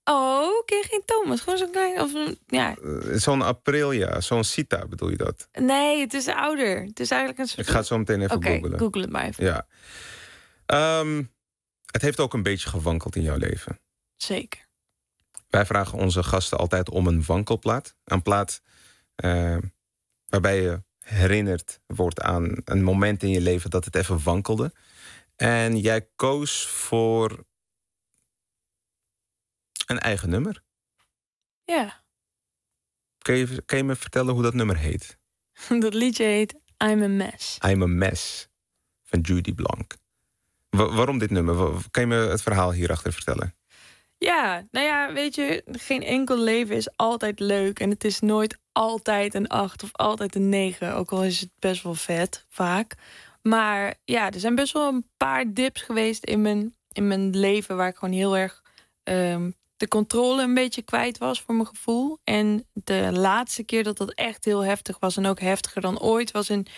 Oh, ken je geen Thomas? Gewoon zo'n klein... Of, ja. Zo'n Aprilia, zo'n Sita bedoel je dat? Nee, het is ouder. Het is eigenlijk een soort... Ik ga het zo meteen even googlen. Oké, google het maar even. Ja. Het heeft ook een beetje gewankeld in jouw leven. Zeker. Wij vragen onze gasten altijd om een wankelplaat. Een plaat waarbij je herinnerd wordt aan een moment in je leven dat het even wankelde. En jij koos voor een eigen nummer. Ja. Kan je me vertellen hoe dat nummer heet? Dat liedje heet I'm a Mess. I'm a Mess van Judy Blanc. Waarom dit nummer? Kan je me het verhaal hierachter vertellen? Ja, nou ja, weet je, geen enkel leven is altijd leuk. En het is nooit altijd een 8 of altijd een 9. Ook al is het best wel vet, vaak. Maar ja, er zijn best wel een paar dips geweest in mijn leven... waar ik gewoon heel erg de controle een beetje kwijt was voor mijn gevoel. En de laatste keer dat dat echt heel heftig was... en ook heftiger dan ooit, was in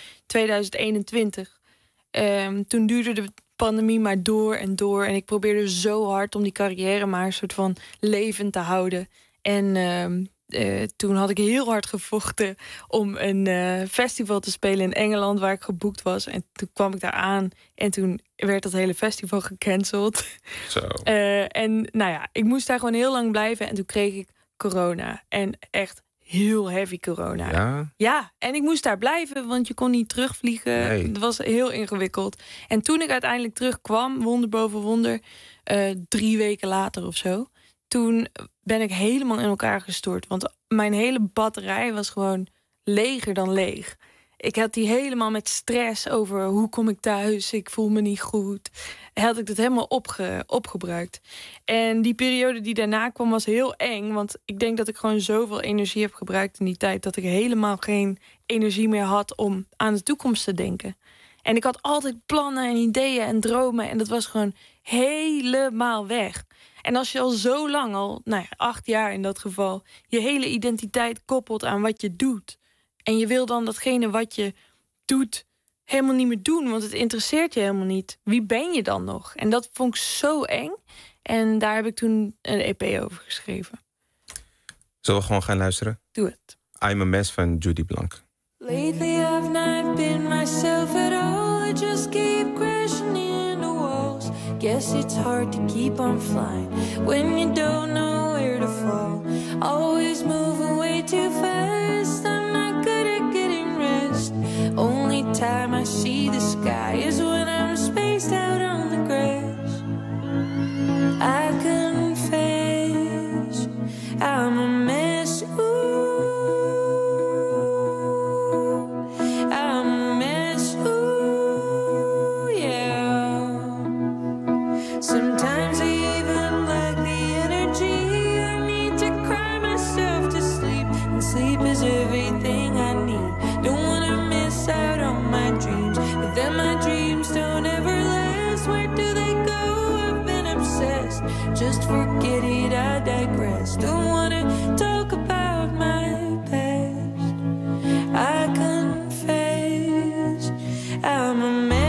2021. Toen duurde de pandemie maar door en door. En ik probeerde zo hard om die carrière maar een soort van levend te houden. En toen had ik heel hard gevochten om een festival te spelen in Engeland... waar ik geboekt was. En toen kwam ik daar aan en toen werd dat hele festival gecanceld. Zo. En nou ja, ik moest daar gewoon heel lang blijven. En toen kreeg ik corona. En echt heel heavy corona. Ja? Ja, en ik moest daar blijven, want je kon niet terugvliegen. Nee. Het was heel ingewikkeld. En toen ik uiteindelijk terugkwam, wonder boven wonder... 3 weken later of zo... toen ben ik helemaal in elkaar gestort. Want mijn hele batterij was gewoon leger dan leeg. Ik had die helemaal met stress over hoe kom ik thuis, ik voel me niet goed. Had ik het helemaal opgebruikt. En die periode die daarna kwam was heel eng. Want ik denk dat ik gewoon zoveel energie heb gebruikt in die tijd... dat ik helemaal geen energie meer had om aan de toekomst te denken. En ik had altijd plannen en ideeën en dromen... en dat was gewoon helemaal weg. En als je al zo lang, al 8 jaar in dat geval... je hele identiteit koppelt aan wat je doet... en je wil dan datgene wat je doet helemaal niet meer doen... want het interesseert je helemaal niet. Wie ben je dan nog? En dat vond ik zo eng. En daar heb ik toen een EP over geschreven. Zullen we gewoon gaan luisteren? Doe het. I'm a Mess van Judy Blanc. Lately I've not been myself at all. I just keep crashing into walls. Guess it's hard to keep on flying when you don't know where to fall. Always moving way too fast. I'm not good at getting rest. Only time I see the sky is when I'm spaced out on the grass. I confess I'm a mess. Sometimes I even lack the energy I need to cry myself to sleep. And sleep is everything I need. Don't wanna miss out on my dreams, but then my dreams don't ever last. Where do they go? I've been obsessed. Just forget it, I digress. Don't wanna talk about my past. I confess I'm a mess.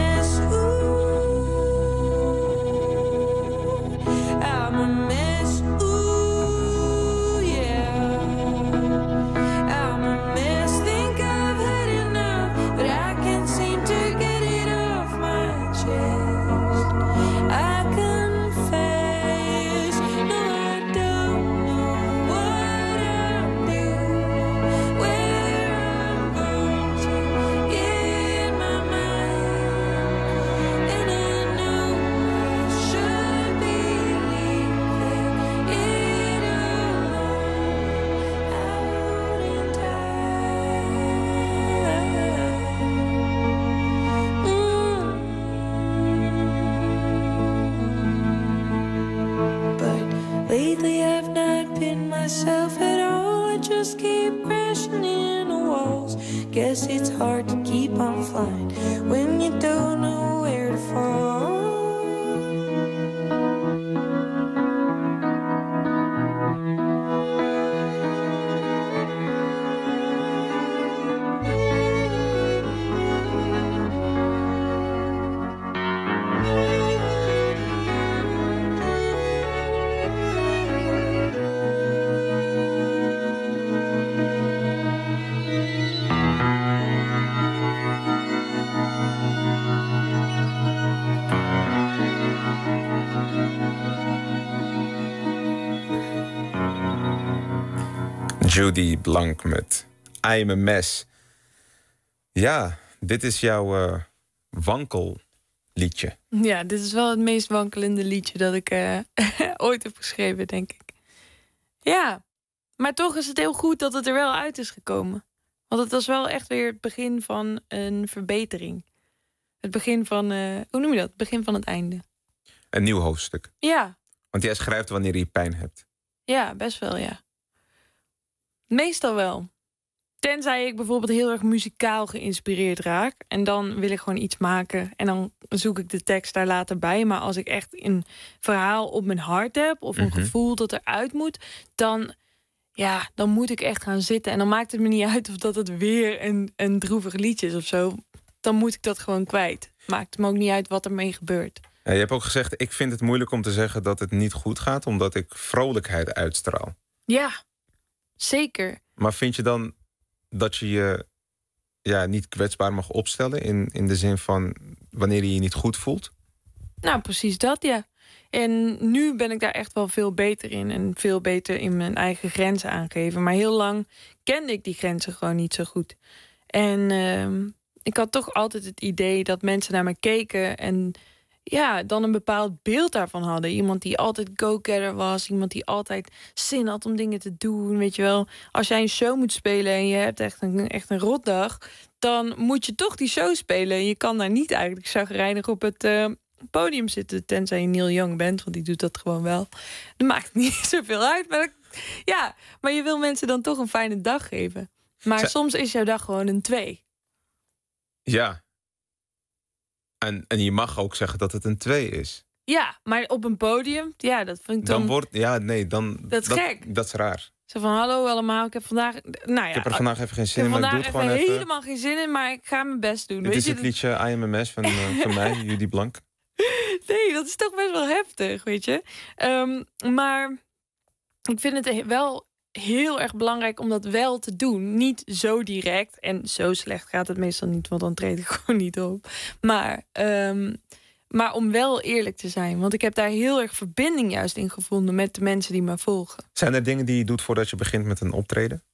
Lately I've not been myself at all. I just keep crashing into walls. Guess it's hard to keep on flying when you don't know where to fall. Judy Blank met I'm a Mess. Ja, dit is jouw wankelliedje. Ja, dit is wel het meest wankelende liedje dat ik ooit heb geschreven, denk ik. Ja, maar toch is het heel goed dat het er wel uit is gekomen. Want het was wel echt weer het begin van een verbetering. Het begin van, hoe noem je dat? Het begin van het einde. Een nieuw hoofdstuk. Ja. Want jij schrijft wanneer je pijn hebt. Ja, best wel, ja. Meestal wel. Tenzij ik bijvoorbeeld heel erg muzikaal geïnspireerd raak. En dan wil ik gewoon iets maken. En dan zoek ik de tekst daar later bij. Maar als ik echt een verhaal op mijn hart heb... of een gevoel dat eruit moet... dan moet ik echt gaan zitten. En dan maakt het me niet uit of dat het weer een droevig liedje is of zo. Dan moet ik dat gewoon kwijt. Maakt me ook niet uit wat ermee gebeurt. Ja, je hebt ook gezegd, ik vind het moeilijk om te zeggen dat het niet goed gaat... omdat ik vrolijkheid uitstraal. Ja, zeker. Maar vind je dan dat je je niet kwetsbaar mag opstellen... in de zin van wanneer je je niet goed voelt? Nou, precies dat, ja. En nu ben ik daar echt wel veel beter in. En veel beter in mijn eigen grenzen aangeven. Maar heel lang kende ik die grenzen gewoon niet zo goed. En ik had toch altijd het idee dat mensen naar me keken... en ja, dan een bepaald beeld daarvan hadden. Iemand die altijd go-getter was. Iemand die altijd zin had om dingen te doen. Weet je wel, als jij een show moet spelen en je hebt echt een rotdag... dan moet je toch die show spelen. En je kan daar niet eigenlijk chagrijnig op het podium zitten. Tenzij je Neil Young bent, want die doet dat gewoon wel. Dat maakt niet zoveel uit. Maar je wil mensen dan toch een fijne dag geven. Maar soms is jouw dag gewoon een 2. Ja. En je mag ook zeggen dat het een 2 is. Ja, maar op een podium, ja, dat vind ik dan... Dat is gek. Dat is raar. Zo van, hallo allemaal, ik heb vandaag... Nou ja, ik heb er vandaag even geen zin in, maar maar ik doe het gewoon even. Ik heb helemaal geen zin in, maar ik ga mijn best doen. Dit is het liedje I Am A Mess van mij, Judy Blank. Nee, dat is toch best wel heftig, weet je. Maar ik vind het wel heel erg belangrijk om dat wel te doen. Niet zo direct. En zo slecht gaat het meestal niet, want dan treed ik gewoon niet op. Maar om wel eerlijk te zijn. Want ik heb daar heel erg verbinding juist in gevonden met de mensen die me volgen. Zijn er dingen die je doet voordat je begint met een optreden?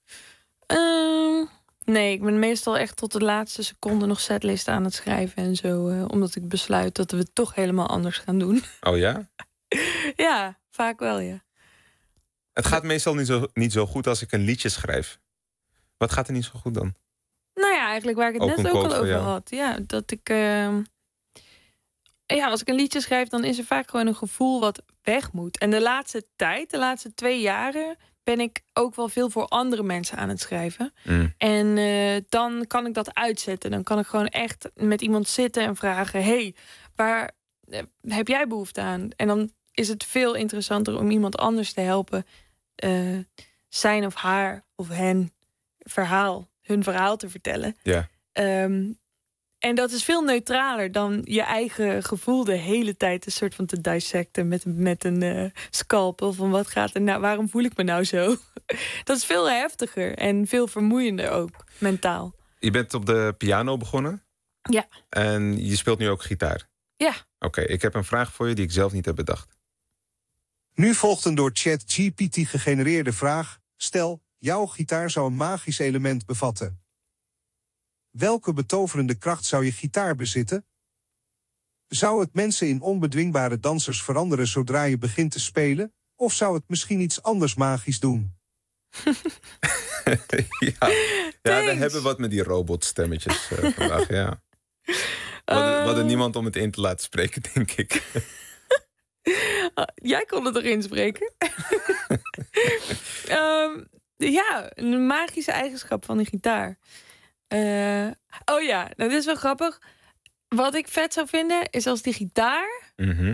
Nee, ik ben meestal echt tot de laatste seconde nog setlist aan het schrijven en zo. Omdat ik besluit dat we het toch helemaal anders gaan doen. Oh ja? Ja, vaak wel, ja. Het gaat meestal niet zo goed als ik een liedje schrijf. Wat gaat er niet zo goed dan? Nou ja, eigenlijk waar ik het net ook al over had. Ja, dat ik... als ik een liedje schrijf, dan is er vaak gewoon een gevoel wat weg moet. En de laatste 2 jaren... ben ik ook wel veel voor andere mensen aan het schrijven. En dan kan ik dat uitzetten. Dan kan ik gewoon echt met iemand zitten en vragen... hey, waar heb jij behoefte aan? En dan is het veel interessanter om iemand anders te helpen... zijn of haar of hun verhaal te vertellen. Ja. En dat is veel neutraler dan je eigen gevoel de hele tijd een soort van te dissecten met een scalpel van wat gaat er nou, waarom voel ik me nou zo? Dat is veel heftiger en veel vermoeiender ook, mentaal. Je bent op de piano begonnen? Ja. En je speelt nu ook gitaar? Ja. Oké, ik heb een vraag voor je die ik zelf niet heb bedacht. Nu volgt een door ChatGPT gegenereerde vraag. Stel, jouw gitaar zou een magisch element bevatten. Welke betoverende kracht zou je gitaar bezitten? Zou het mensen in onbedwingbare dansers veranderen zodra je begint te spelen? Of zou het misschien iets anders magisch doen? Ja, we hebben wat met die robotstemmetjes vandaag, ja. We hadden niemand om het in te laten spreken, denk ik. Jij kon het erin spreken. Ja, een magische eigenschap van een gitaar. Oh ja, nou, dit is wel grappig. Wat ik vet zou vinden, is als die gitaar...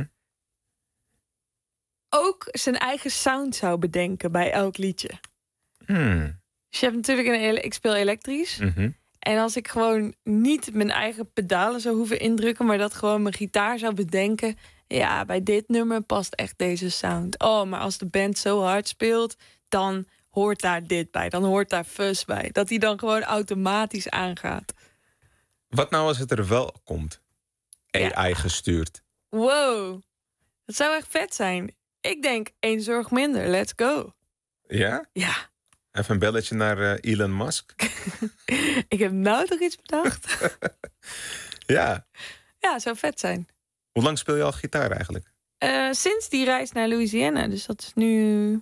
ook zijn eigen sound zou bedenken bij elk liedje. Dus je hebt natuurlijk ik speel elektrisch. En als ik gewoon niet mijn eigen pedalen zou hoeven indrukken... maar dat gewoon mijn gitaar zou bedenken... ja, bij dit nummer past echt deze sound. Oh, maar als de band zo hard speelt... dan hoort daar dit bij, dan hoort daar fuzz bij. Dat die dan gewoon automatisch aangaat. Wat nou als het er wel komt? AI gestuurd. Wow, dat zou echt vet zijn. Ik denk, 1 zorg minder, let's go. Ja? Ja. Even een belletje naar Elon Musk. Ik heb nou toch iets bedacht? Ja. Ja, zou vet zijn. Hoe lang speel je al gitaar eigenlijk? Sinds die reis naar Louisiana. Dus dat is nu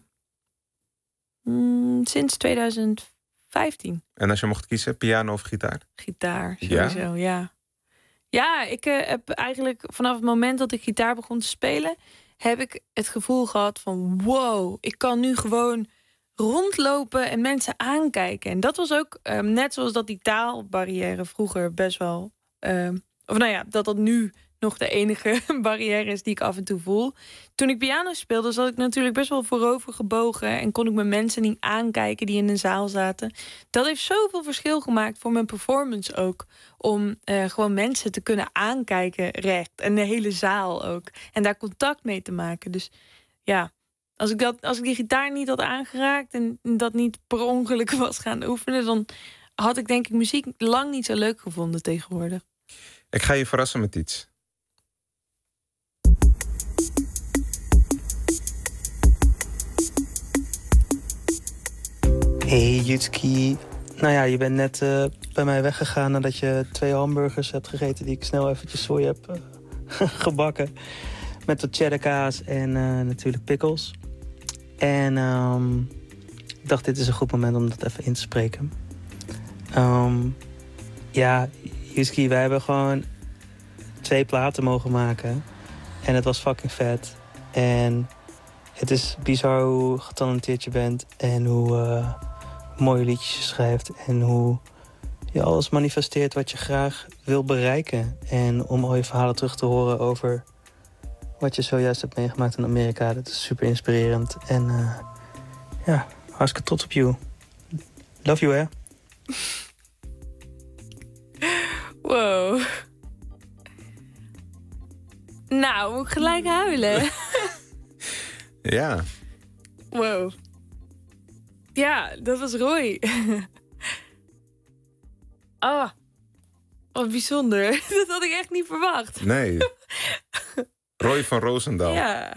sinds 2015. En als je mocht kiezen, piano of gitaar? Gitaar, sowieso, ja. Ja, ik heb eigenlijk vanaf het moment dat ik gitaar begon te spelen... heb ik het gevoel gehad van... wow, ik kan nu gewoon rondlopen en mensen aankijken. En dat was ook, net zoals dat die taalbarrière vroeger best wel... of nou ja, dat nu nog de enige barrière is die ik af en toe voel. Toen ik piano speelde, zat ik natuurlijk best wel voorover gebogen... en kon ik me mensen niet aankijken die in een zaal zaten. Dat heeft zoveel verschil gemaakt voor mijn performance ook... om gewoon mensen te kunnen aankijken recht. En de hele zaal ook. En daar contact mee te maken. Dus ja, als ik die gitaar niet had aangeraakt... en dat niet per ongeluk was gaan oefenen... dan had ik denk ik muziek lang niet zo leuk gevonden tegenwoordig. Ik ga je verrassen met iets. Hey Jutski. Nou ja, je bent net bij mij weggegaan nadat je 2 hamburgers hebt gegeten... die ik snel eventjes voor je heb gebakken. Met wat cheddarkaas en natuurlijk pickles. En ik dacht, dit is een goed moment om dat even in te spreken. Ja, Jutski, wij hebben gewoon 2 platen mogen maken. En het was fucking vet. En het is bizar hoe getalenteerd je bent en hoe mooie liedjes je schrijft en hoe je alles manifesteert wat je graag wil bereiken. En om al je verhalen terug te horen over wat je zojuist hebt meegemaakt in Amerika, dat is super inspirerend. En ja, hartstikke trots op you. Love you, hè? Wow. Nou, moet ik gelijk huilen. Ja. Wow. Ja, dat was Roy. Ah, wat bijzonder. Dat had ik echt niet verwacht. Nee. Roy van Roosendaal. Ja.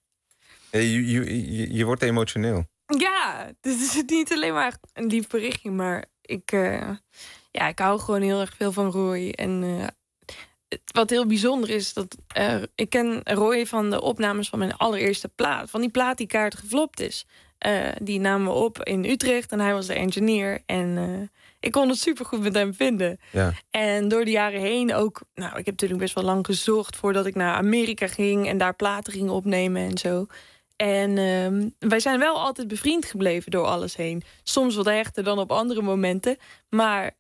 Je wordt emotioneel. Ja, dit is niet alleen maar een lief berichtje, maar ik hou gewoon heel erg veel van Roy. En wat heel bijzonder is, dat ik ken Roy van de opnames van mijn allereerste plaat. Van die plaat die kaart geflopt is. Die namen we op in Utrecht en hij was de engineer. En ik kon het supergoed met hem vinden. Ja. En door de jaren heen ook... Nou, ik heb natuurlijk best wel lang gezocht voordat ik naar Amerika ging... en daar platen ging opnemen en zo. En wij zijn wel altijd bevriend gebleven door alles heen. Soms wat hechter dan op andere momenten. Maar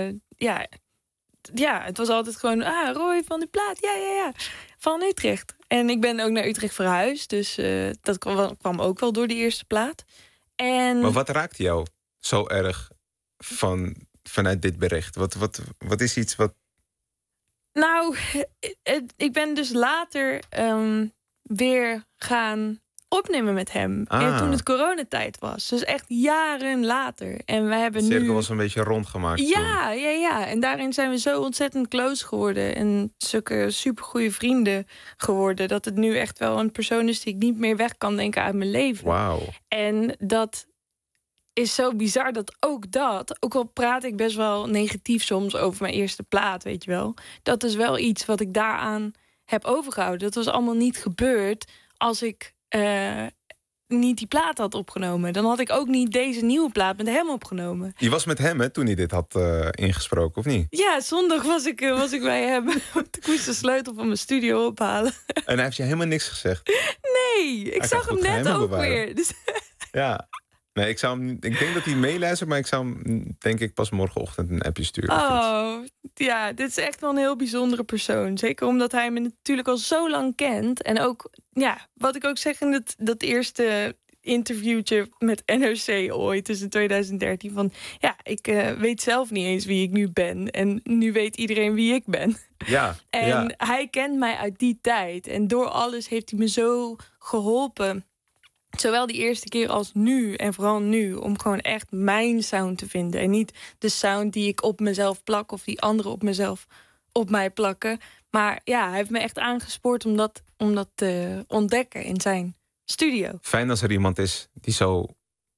ja, het was altijd gewoon... Roy van die plaat, ja, van Utrecht. En ik ben ook naar Utrecht verhuisd. Dus dat kwam ook wel door die eerste plaat. Maar wat raakt jou zo erg vanuit dit bericht? Wat is iets wat... Nou, ik ben dus later weer gaan opnemen met hem. En toen het coronatijd was. Dus echt jaren later. En wij hebben de cirkel nu... was een beetje rondgemaakt. Ja. En daarin zijn we zo ontzettend close geworden. En zulke supergoeie vrienden geworden. Dat het nu echt wel een persoon is die ik niet meer weg kan denken uit mijn leven. Wauw. En dat is zo bizar dat ook al praat ik best wel negatief soms over mijn eerste plaat, weet je wel. Dat is wel iets wat ik daaraan heb overgehouden. Dat was allemaal niet gebeurd als ik niet die plaat had opgenomen. Dan had ik ook niet deze nieuwe plaat met hem opgenomen. Je was met hem, hè, toen hij dit had ingesproken, of niet? Ja, zondag was ik bij hem. Ik moest de sleutel van mijn studio ophalen. En hij heeft je helemaal niks gezegd? Nee, ik zag hem net ook weer. Dus... Ja. Nee, ik denk dat hij meeluistert, maar ik zou hem denk ik pas morgenochtend een appje sturen. Oh, ja, dit is echt wel een heel bijzondere persoon. Zeker omdat hij me natuurlijk al zo lang kent. En ook, ja, wat ik ook zeg in dat eerste interviewtje met NRC ooit tussen 2013. Van ja, ik weet zelf niet eens wie ik nu ben. En nu weet iedereen wie ik ben. Ja. En hij kent mij uit die tijd. En door alles heeft hij me zo geholpen. Zowel die eerste keer als nu en vooral nu. Om gewoon echt mijn sound te vinden. En niet de sound die ik op mezelf plak. Of die anderen op mij plakken. Maar ja, hij heeft me echt aangespoord om dat te ontdekken in zijn studio. Fijn als er iemand is die zo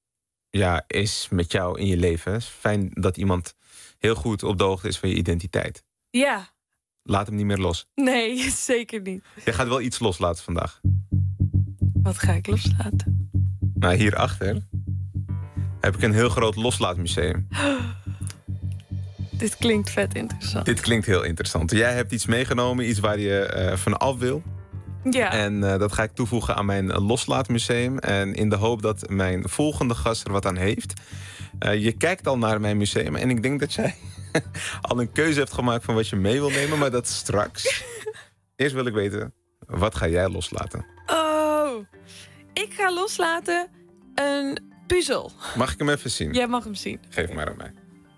is met jou in je leven. Het is fijn dat iemand heel goed op de hoogte is van je identiteit. Ja. Laat hem niet meer los. Nee, zeker niet. Jij gaat wel iets loslaten vandaag. Wat ga ik loslaten? Nou, hierachter heb ik een heel groot loslaatmuseum. Dit klinkt vet interessant. Dit klinkt heel interessant. Jij hebt iets meegenomen, iets waar je van af wil. Ja. En dat ga ik toevoegen aan mijn loslaatmuseum. En in de hoop dat mijn volgende gast er wat aan heeft. Je kijkt al naar mijn museum. En ik denk dat jij al een keuze hebt gemaakt van wat je mee wil nemen. Maar dat straks. Eerst wil ik weten, wat ga jij loslaten? Oh, ik ga loslaten een puzzel. Mag ik hem even zien? Jij mag hem zien. Geef maar aan mij.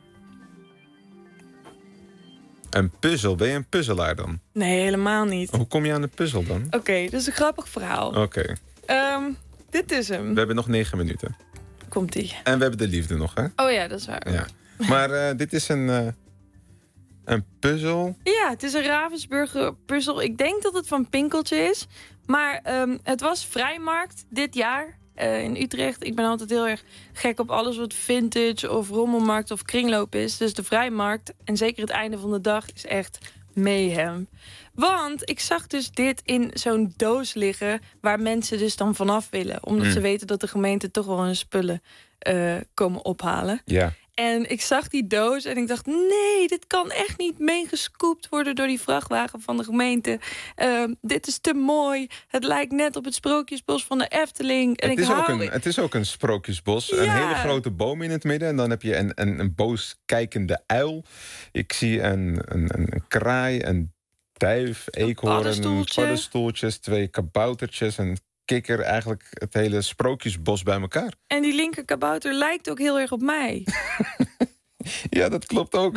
Een puzzel? Ben je een puzzelaar dan? Nee, helemaal niet. Hoe kom je aan de puzzel dan? Oké, dat is een grappig verhaal. Oké. Dit is hem. We hebben nog 9 minuten. Komt-ie. En we hebben de liefde nog, hè? Oh ja, dat is waar. Ja. Maar dit is een puzzel. Ja, het is een Ravensburger puzzel. Ik denk dat het van Pinkeltje is. Maar het was Vrijmarkt dit jaar in Utrecht. Ik ben altijd heel erg gek op alles wat vintage of rommelmarkt of kringloop is. Dus de Vrijmarkt, en zeker het einde van de dag, is echt mayhem. Want ik zag dus dit in zo'n doos liggen waar mensen dus dan vanaf willen. Omdat ze weten dat de gemeente toch wel hun spullen komen ophalen. Ja. En ik zag die doos en ik dacht, nee, dit kan echt niet meegescoopt worden door die vrachtwagen van de gemeente. Dit is te mooi. Het lijkt net op het Sprookjesbos van de Efteling. En Het is ook een sprookjesbos. Ja. Een hele grote boom in het midden. En dan heb je een boos kijkende uil. Ik zie een kraai, een duif, eekhoorn, paddenstoeltjes, 2 kaboutertjes, een kikker, eigenlijk het hele sprookjesbos bij elkaar. En die linker kabouter lijkt ook heel erg op mij. Ja, dat klopt ook.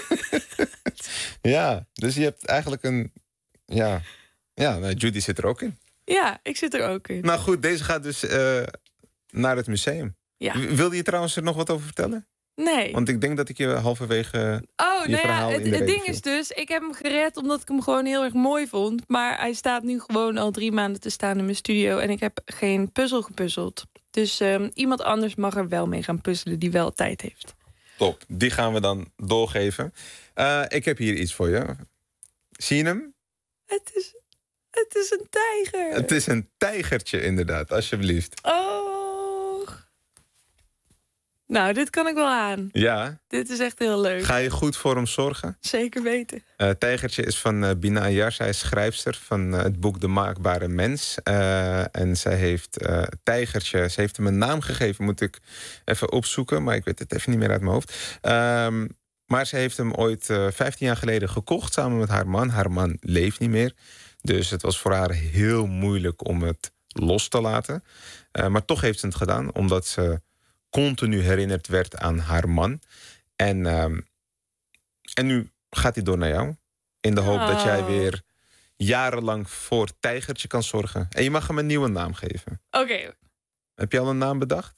Ja, dus je hebt eigenlijk een... Ja, Judy zit er ook in. Ja, ik zit er ook in. Nou goed, deze gaat dus naar het museum. Ja. Wilde je trouwens er nog wat over vertellen? Nee. Want ik denk dat ik je halverwege je verhaal in de het reden ding viel. is dus, ik heb hem gered omdat ik hem gewoon heel erg mooi vond. Maar hij staat nu gewoon al 3 maanden te staan in mijn studio. En ik heb geen puzzel gepuzzeld. Dus iemand anders mag er wel mee gaan puzzelen die wel tijd heeft. Top, die gaan we dan doorgeven. Ik heb hier iets voor je. Zie je hem? Het is een tijger. Het is een tijgertje inderdaad, alsjeblieft. Oh. Nou, dit kan ik wel aan. Ja. Dit is echt heel leuk. Ga je goed voor hem zorgen? Zeker weten. Tijgertje is van Bina Ayar. Zij is schrijfster van het boek De Maakbare Mens. En zij heeft Tijgertje, ze heeft hem een naam gegeven. Moet ik even opzoeken, maar ik weet het even niet meer uit mijn hoofd. Maar ze heeft hem ooit 15 jaar geleden gekocht samen met haar man. Haar man leeft niet meer. Dus het was voor haar heel moeilijk om het los te laten. Maar toch heeft ze het gedaan, omdat ze continu herinnerd werd aan haar man. En nu gaat hij door naar jou. In de hoop dat jij weer jarenlang voor Tijgertje kan zorgen. En je mag hem een nieuwe naam geven. Oké. Heb je al een naam bedacht?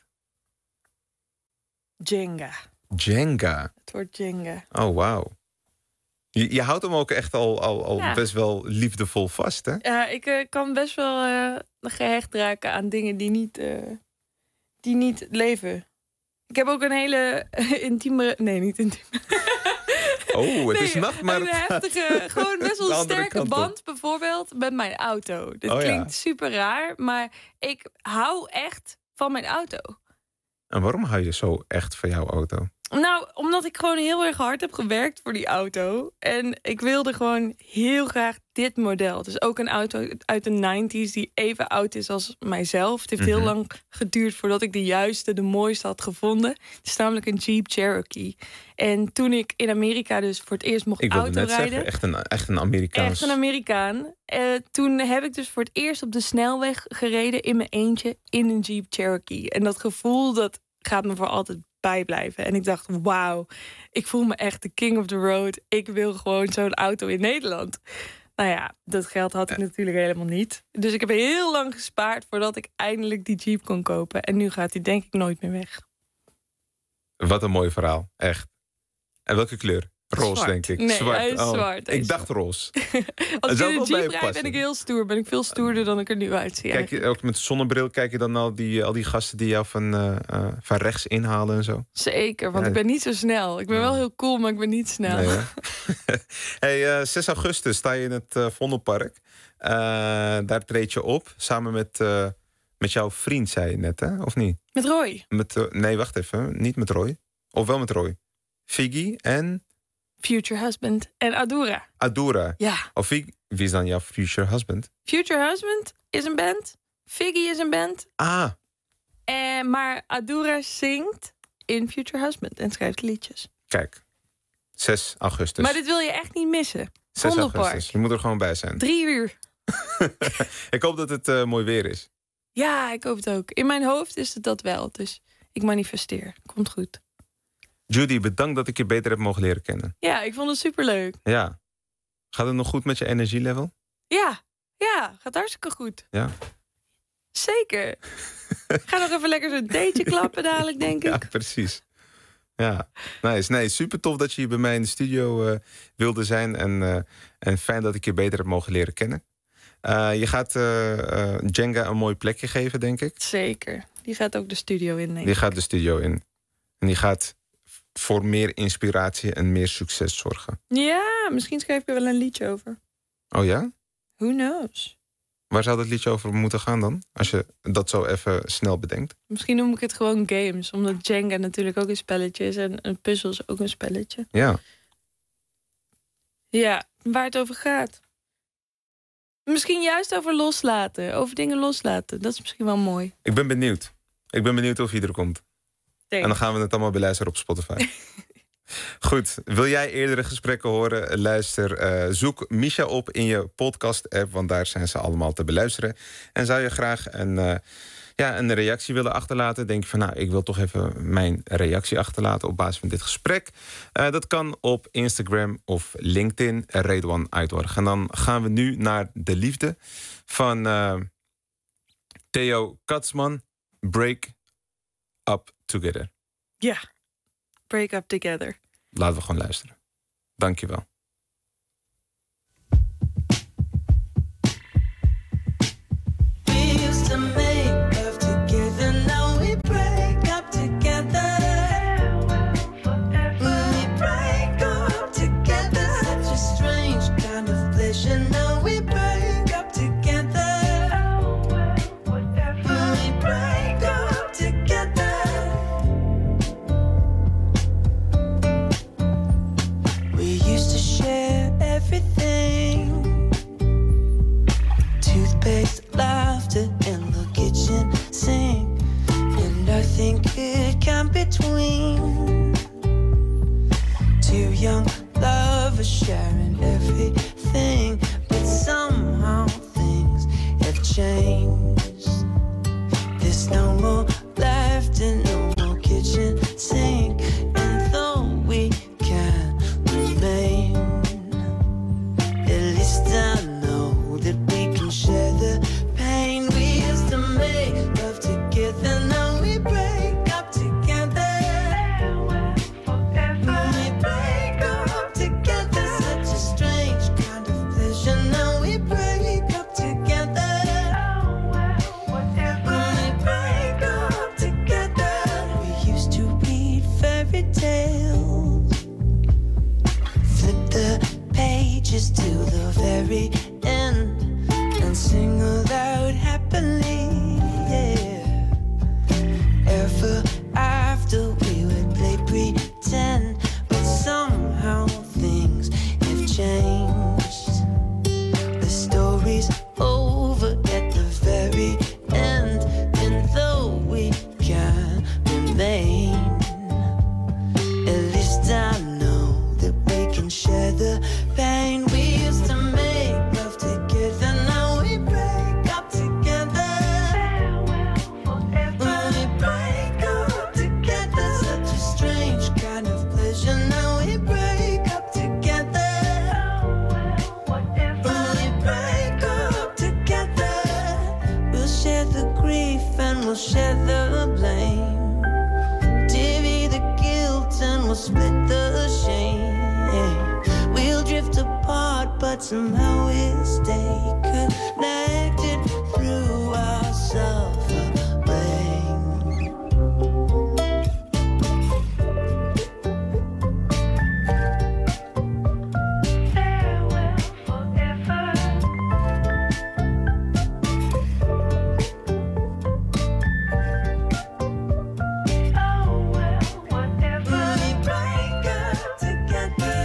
Jenga. Jenga. Het wordt Jenga. Oh, wauw. Je houdt hem ook echt al best wel liefdevol vast, hè? Ja, ik kan best wel gehecht raken aan dingen die niet leven. Ik heb ook een hele intieme... Nee, niet intiem. Oh, het is nacht, maar een heftige, gewoon best wel sterke band bijvoorbeeld met mijn auto. Dit klinkt super raar, maar ik hou echt van mijn auto. En waarom hou je zo echt van jouw auto? Nou, omdat ik gewoon heel erg hard heb gewerkt voor die auto. En ik wilde gewoon heel graag dit model. Dus ook een auto uit de 90's die even oud is als mijzelf. Het heeft heel lang geduurd voordat ik de juiste, de mooiste had gevonden. Het is namelijk een Jeep Cherokee. En toen ik in Amerika dus voor het eerst mocht autorijden... Ik wilde net zeggen, echt een Amerikaans... Echt een Amerikaan. Toen heb ik dus voor het eerst op de snelweg gereden in mijn eentje in een Jeep Cherokee. En dat gevoel, dat gaat me voor altijd bijblijven. En ik dacht, wauw, ik voel me echt de king of the road. Ik wil gewoon zo'n auto in Nederland. Nou ja, dat geld had ik natuurlijk helemaal niet. Dus ik heb heel lang gespaard voordat ik eindelijk die Jeep kon kopen. En nu gaat hij denk ik nooit meer weg. Wat een mooi verhaal, echt. En welke kleur? Roze, Zwart. denk ik. Nee, zwart. hij is zwart. Hij Ik is dacht roze. Als ik zou in wel een bij jeep je rijd, ben passen. ik heel stoer. Ben ik veel stoerder dan ik er nu uitzie. Kijk je ook met zonnebril, kijk je dan al die gasten die jou van rechts inhalen en zo? Zeker, want Ja. ik ben niet zo snel. Ik ben wel heel cool, maar ik ben niet snel. Nee, hè? 6 augustus sta je in het Vondelpark. Daar treed je op, samen met jouw vriend, zei je net, hè? Of niet? Met Roy. Nee, wacht even. Niet met Roy. Of wel met Roy. Figgy en Future Husband en Adura. Adura. Ja. Of wie is dan jouw future husband? Future Husband is een band. Figgy is een band. Ah, Maar Adura zingt in Future Husband en schrijft liedjes. kijk. 6 augustus. Maar dit wil je echt niet missen. 6 Vondelpark. augustus. Je moet er gewoon bij zijn. 3 uur. Ik hoop dat het mooi weer is. Ja, ik hoop het ook. In mijn hoofd is het dat wel. Dus ik manifesteer. Komt goed. Judy, bedankt dat ik je beter heb mogen leren kennen. Ja, ik vond het superleuk. Ja. Gaat het nog goed met je energielevel? Ja, gaat hartstikke goed. Ja. Zeker. Ik ga nog even lekker zo'n dateje klappen dadelijk, denk ik. Ja, precies. Ja, nice. Nee, super tof dat je hier bij mij in de studio wilde zijn. En fijn dat ik je beter heb mogen leren kennen. Je gaat Jenga een mooi plekje geven, denk ik. Zeker. Die gaat ook de studio in, denk ik. Die gaat de studio in. En die gaat voor meer inspiratie en meer succes zorgen. Ja, misschien schrijf je er wel een liedje over. Oh ja? Who knows? Waar zou dat liedje over moeten gaan dan? Als je dat zo even snel bedenkt. Misschien noem ik het gewoon games. Omdat Jenga natuurlijk ook een spelletje is. En een puzzel is ook een spelletje. Ja. Ja, waar het over gaat. Misschien juist over loslaten. Over dingen loslaten. Dat is misschien wel mooi. Ik ben benieuwd. Ik ben benieuwd of hij er komt. Thanks. En dan gaan we het allemaal beluisteren op Spotify. Goed, wil jij eerdere gesprekken horen? Luister, zoek Misha op in je podcast-app, want daar zijn ze allemaal te beluisteren. En zou je graag een reactie willen achterlaten? Denk je van, ik wil toch even mijn reactie achterlaten op basis van dit gesprek. Dat kan op Instagram of LinkedIn, Redouan Uitborg. En dan gaan we nu naar de liefde van Theo Katzman, Break Up Together. Ja, break up together. Laten we gewoon luisteren. Dankjewel. We used to make love together, now we break up together. We break up together, such a strange kind of pleasure. Now we break up together. We break up together. We used to share everything. Toothpaste, laughter in the kitchen sink, and nothing could come between two young lovers sharing everything. But somehow things have changed. There's no more laughter, no more kitchen sink, and though we can remain, at least I know that we can share the pain. We used to make love together, now we break up together. We break up together, such a strange kind of pleasure. Now we break up together. We break up together. We used to read fairy tales, flip the pages to the very end, and sing aloud happily. Yeah. Ever after we would play pretend, but somehow things have changed. The story's over at the very end, and though we can remain, at least I know that we can share the pain. We used to make love together, now we break up together. We break up together, such a strange kind of pleasure. Now we break up together. We break up together. We'll share the grief and we'll share the blame. Divvy the guilt and we'll split the shame. but somehow we stay connected through our suffering. Farewell forever. Oh well, whatever. We break up together.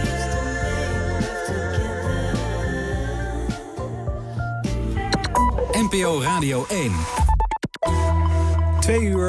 NPO Radio 1. 2 uur.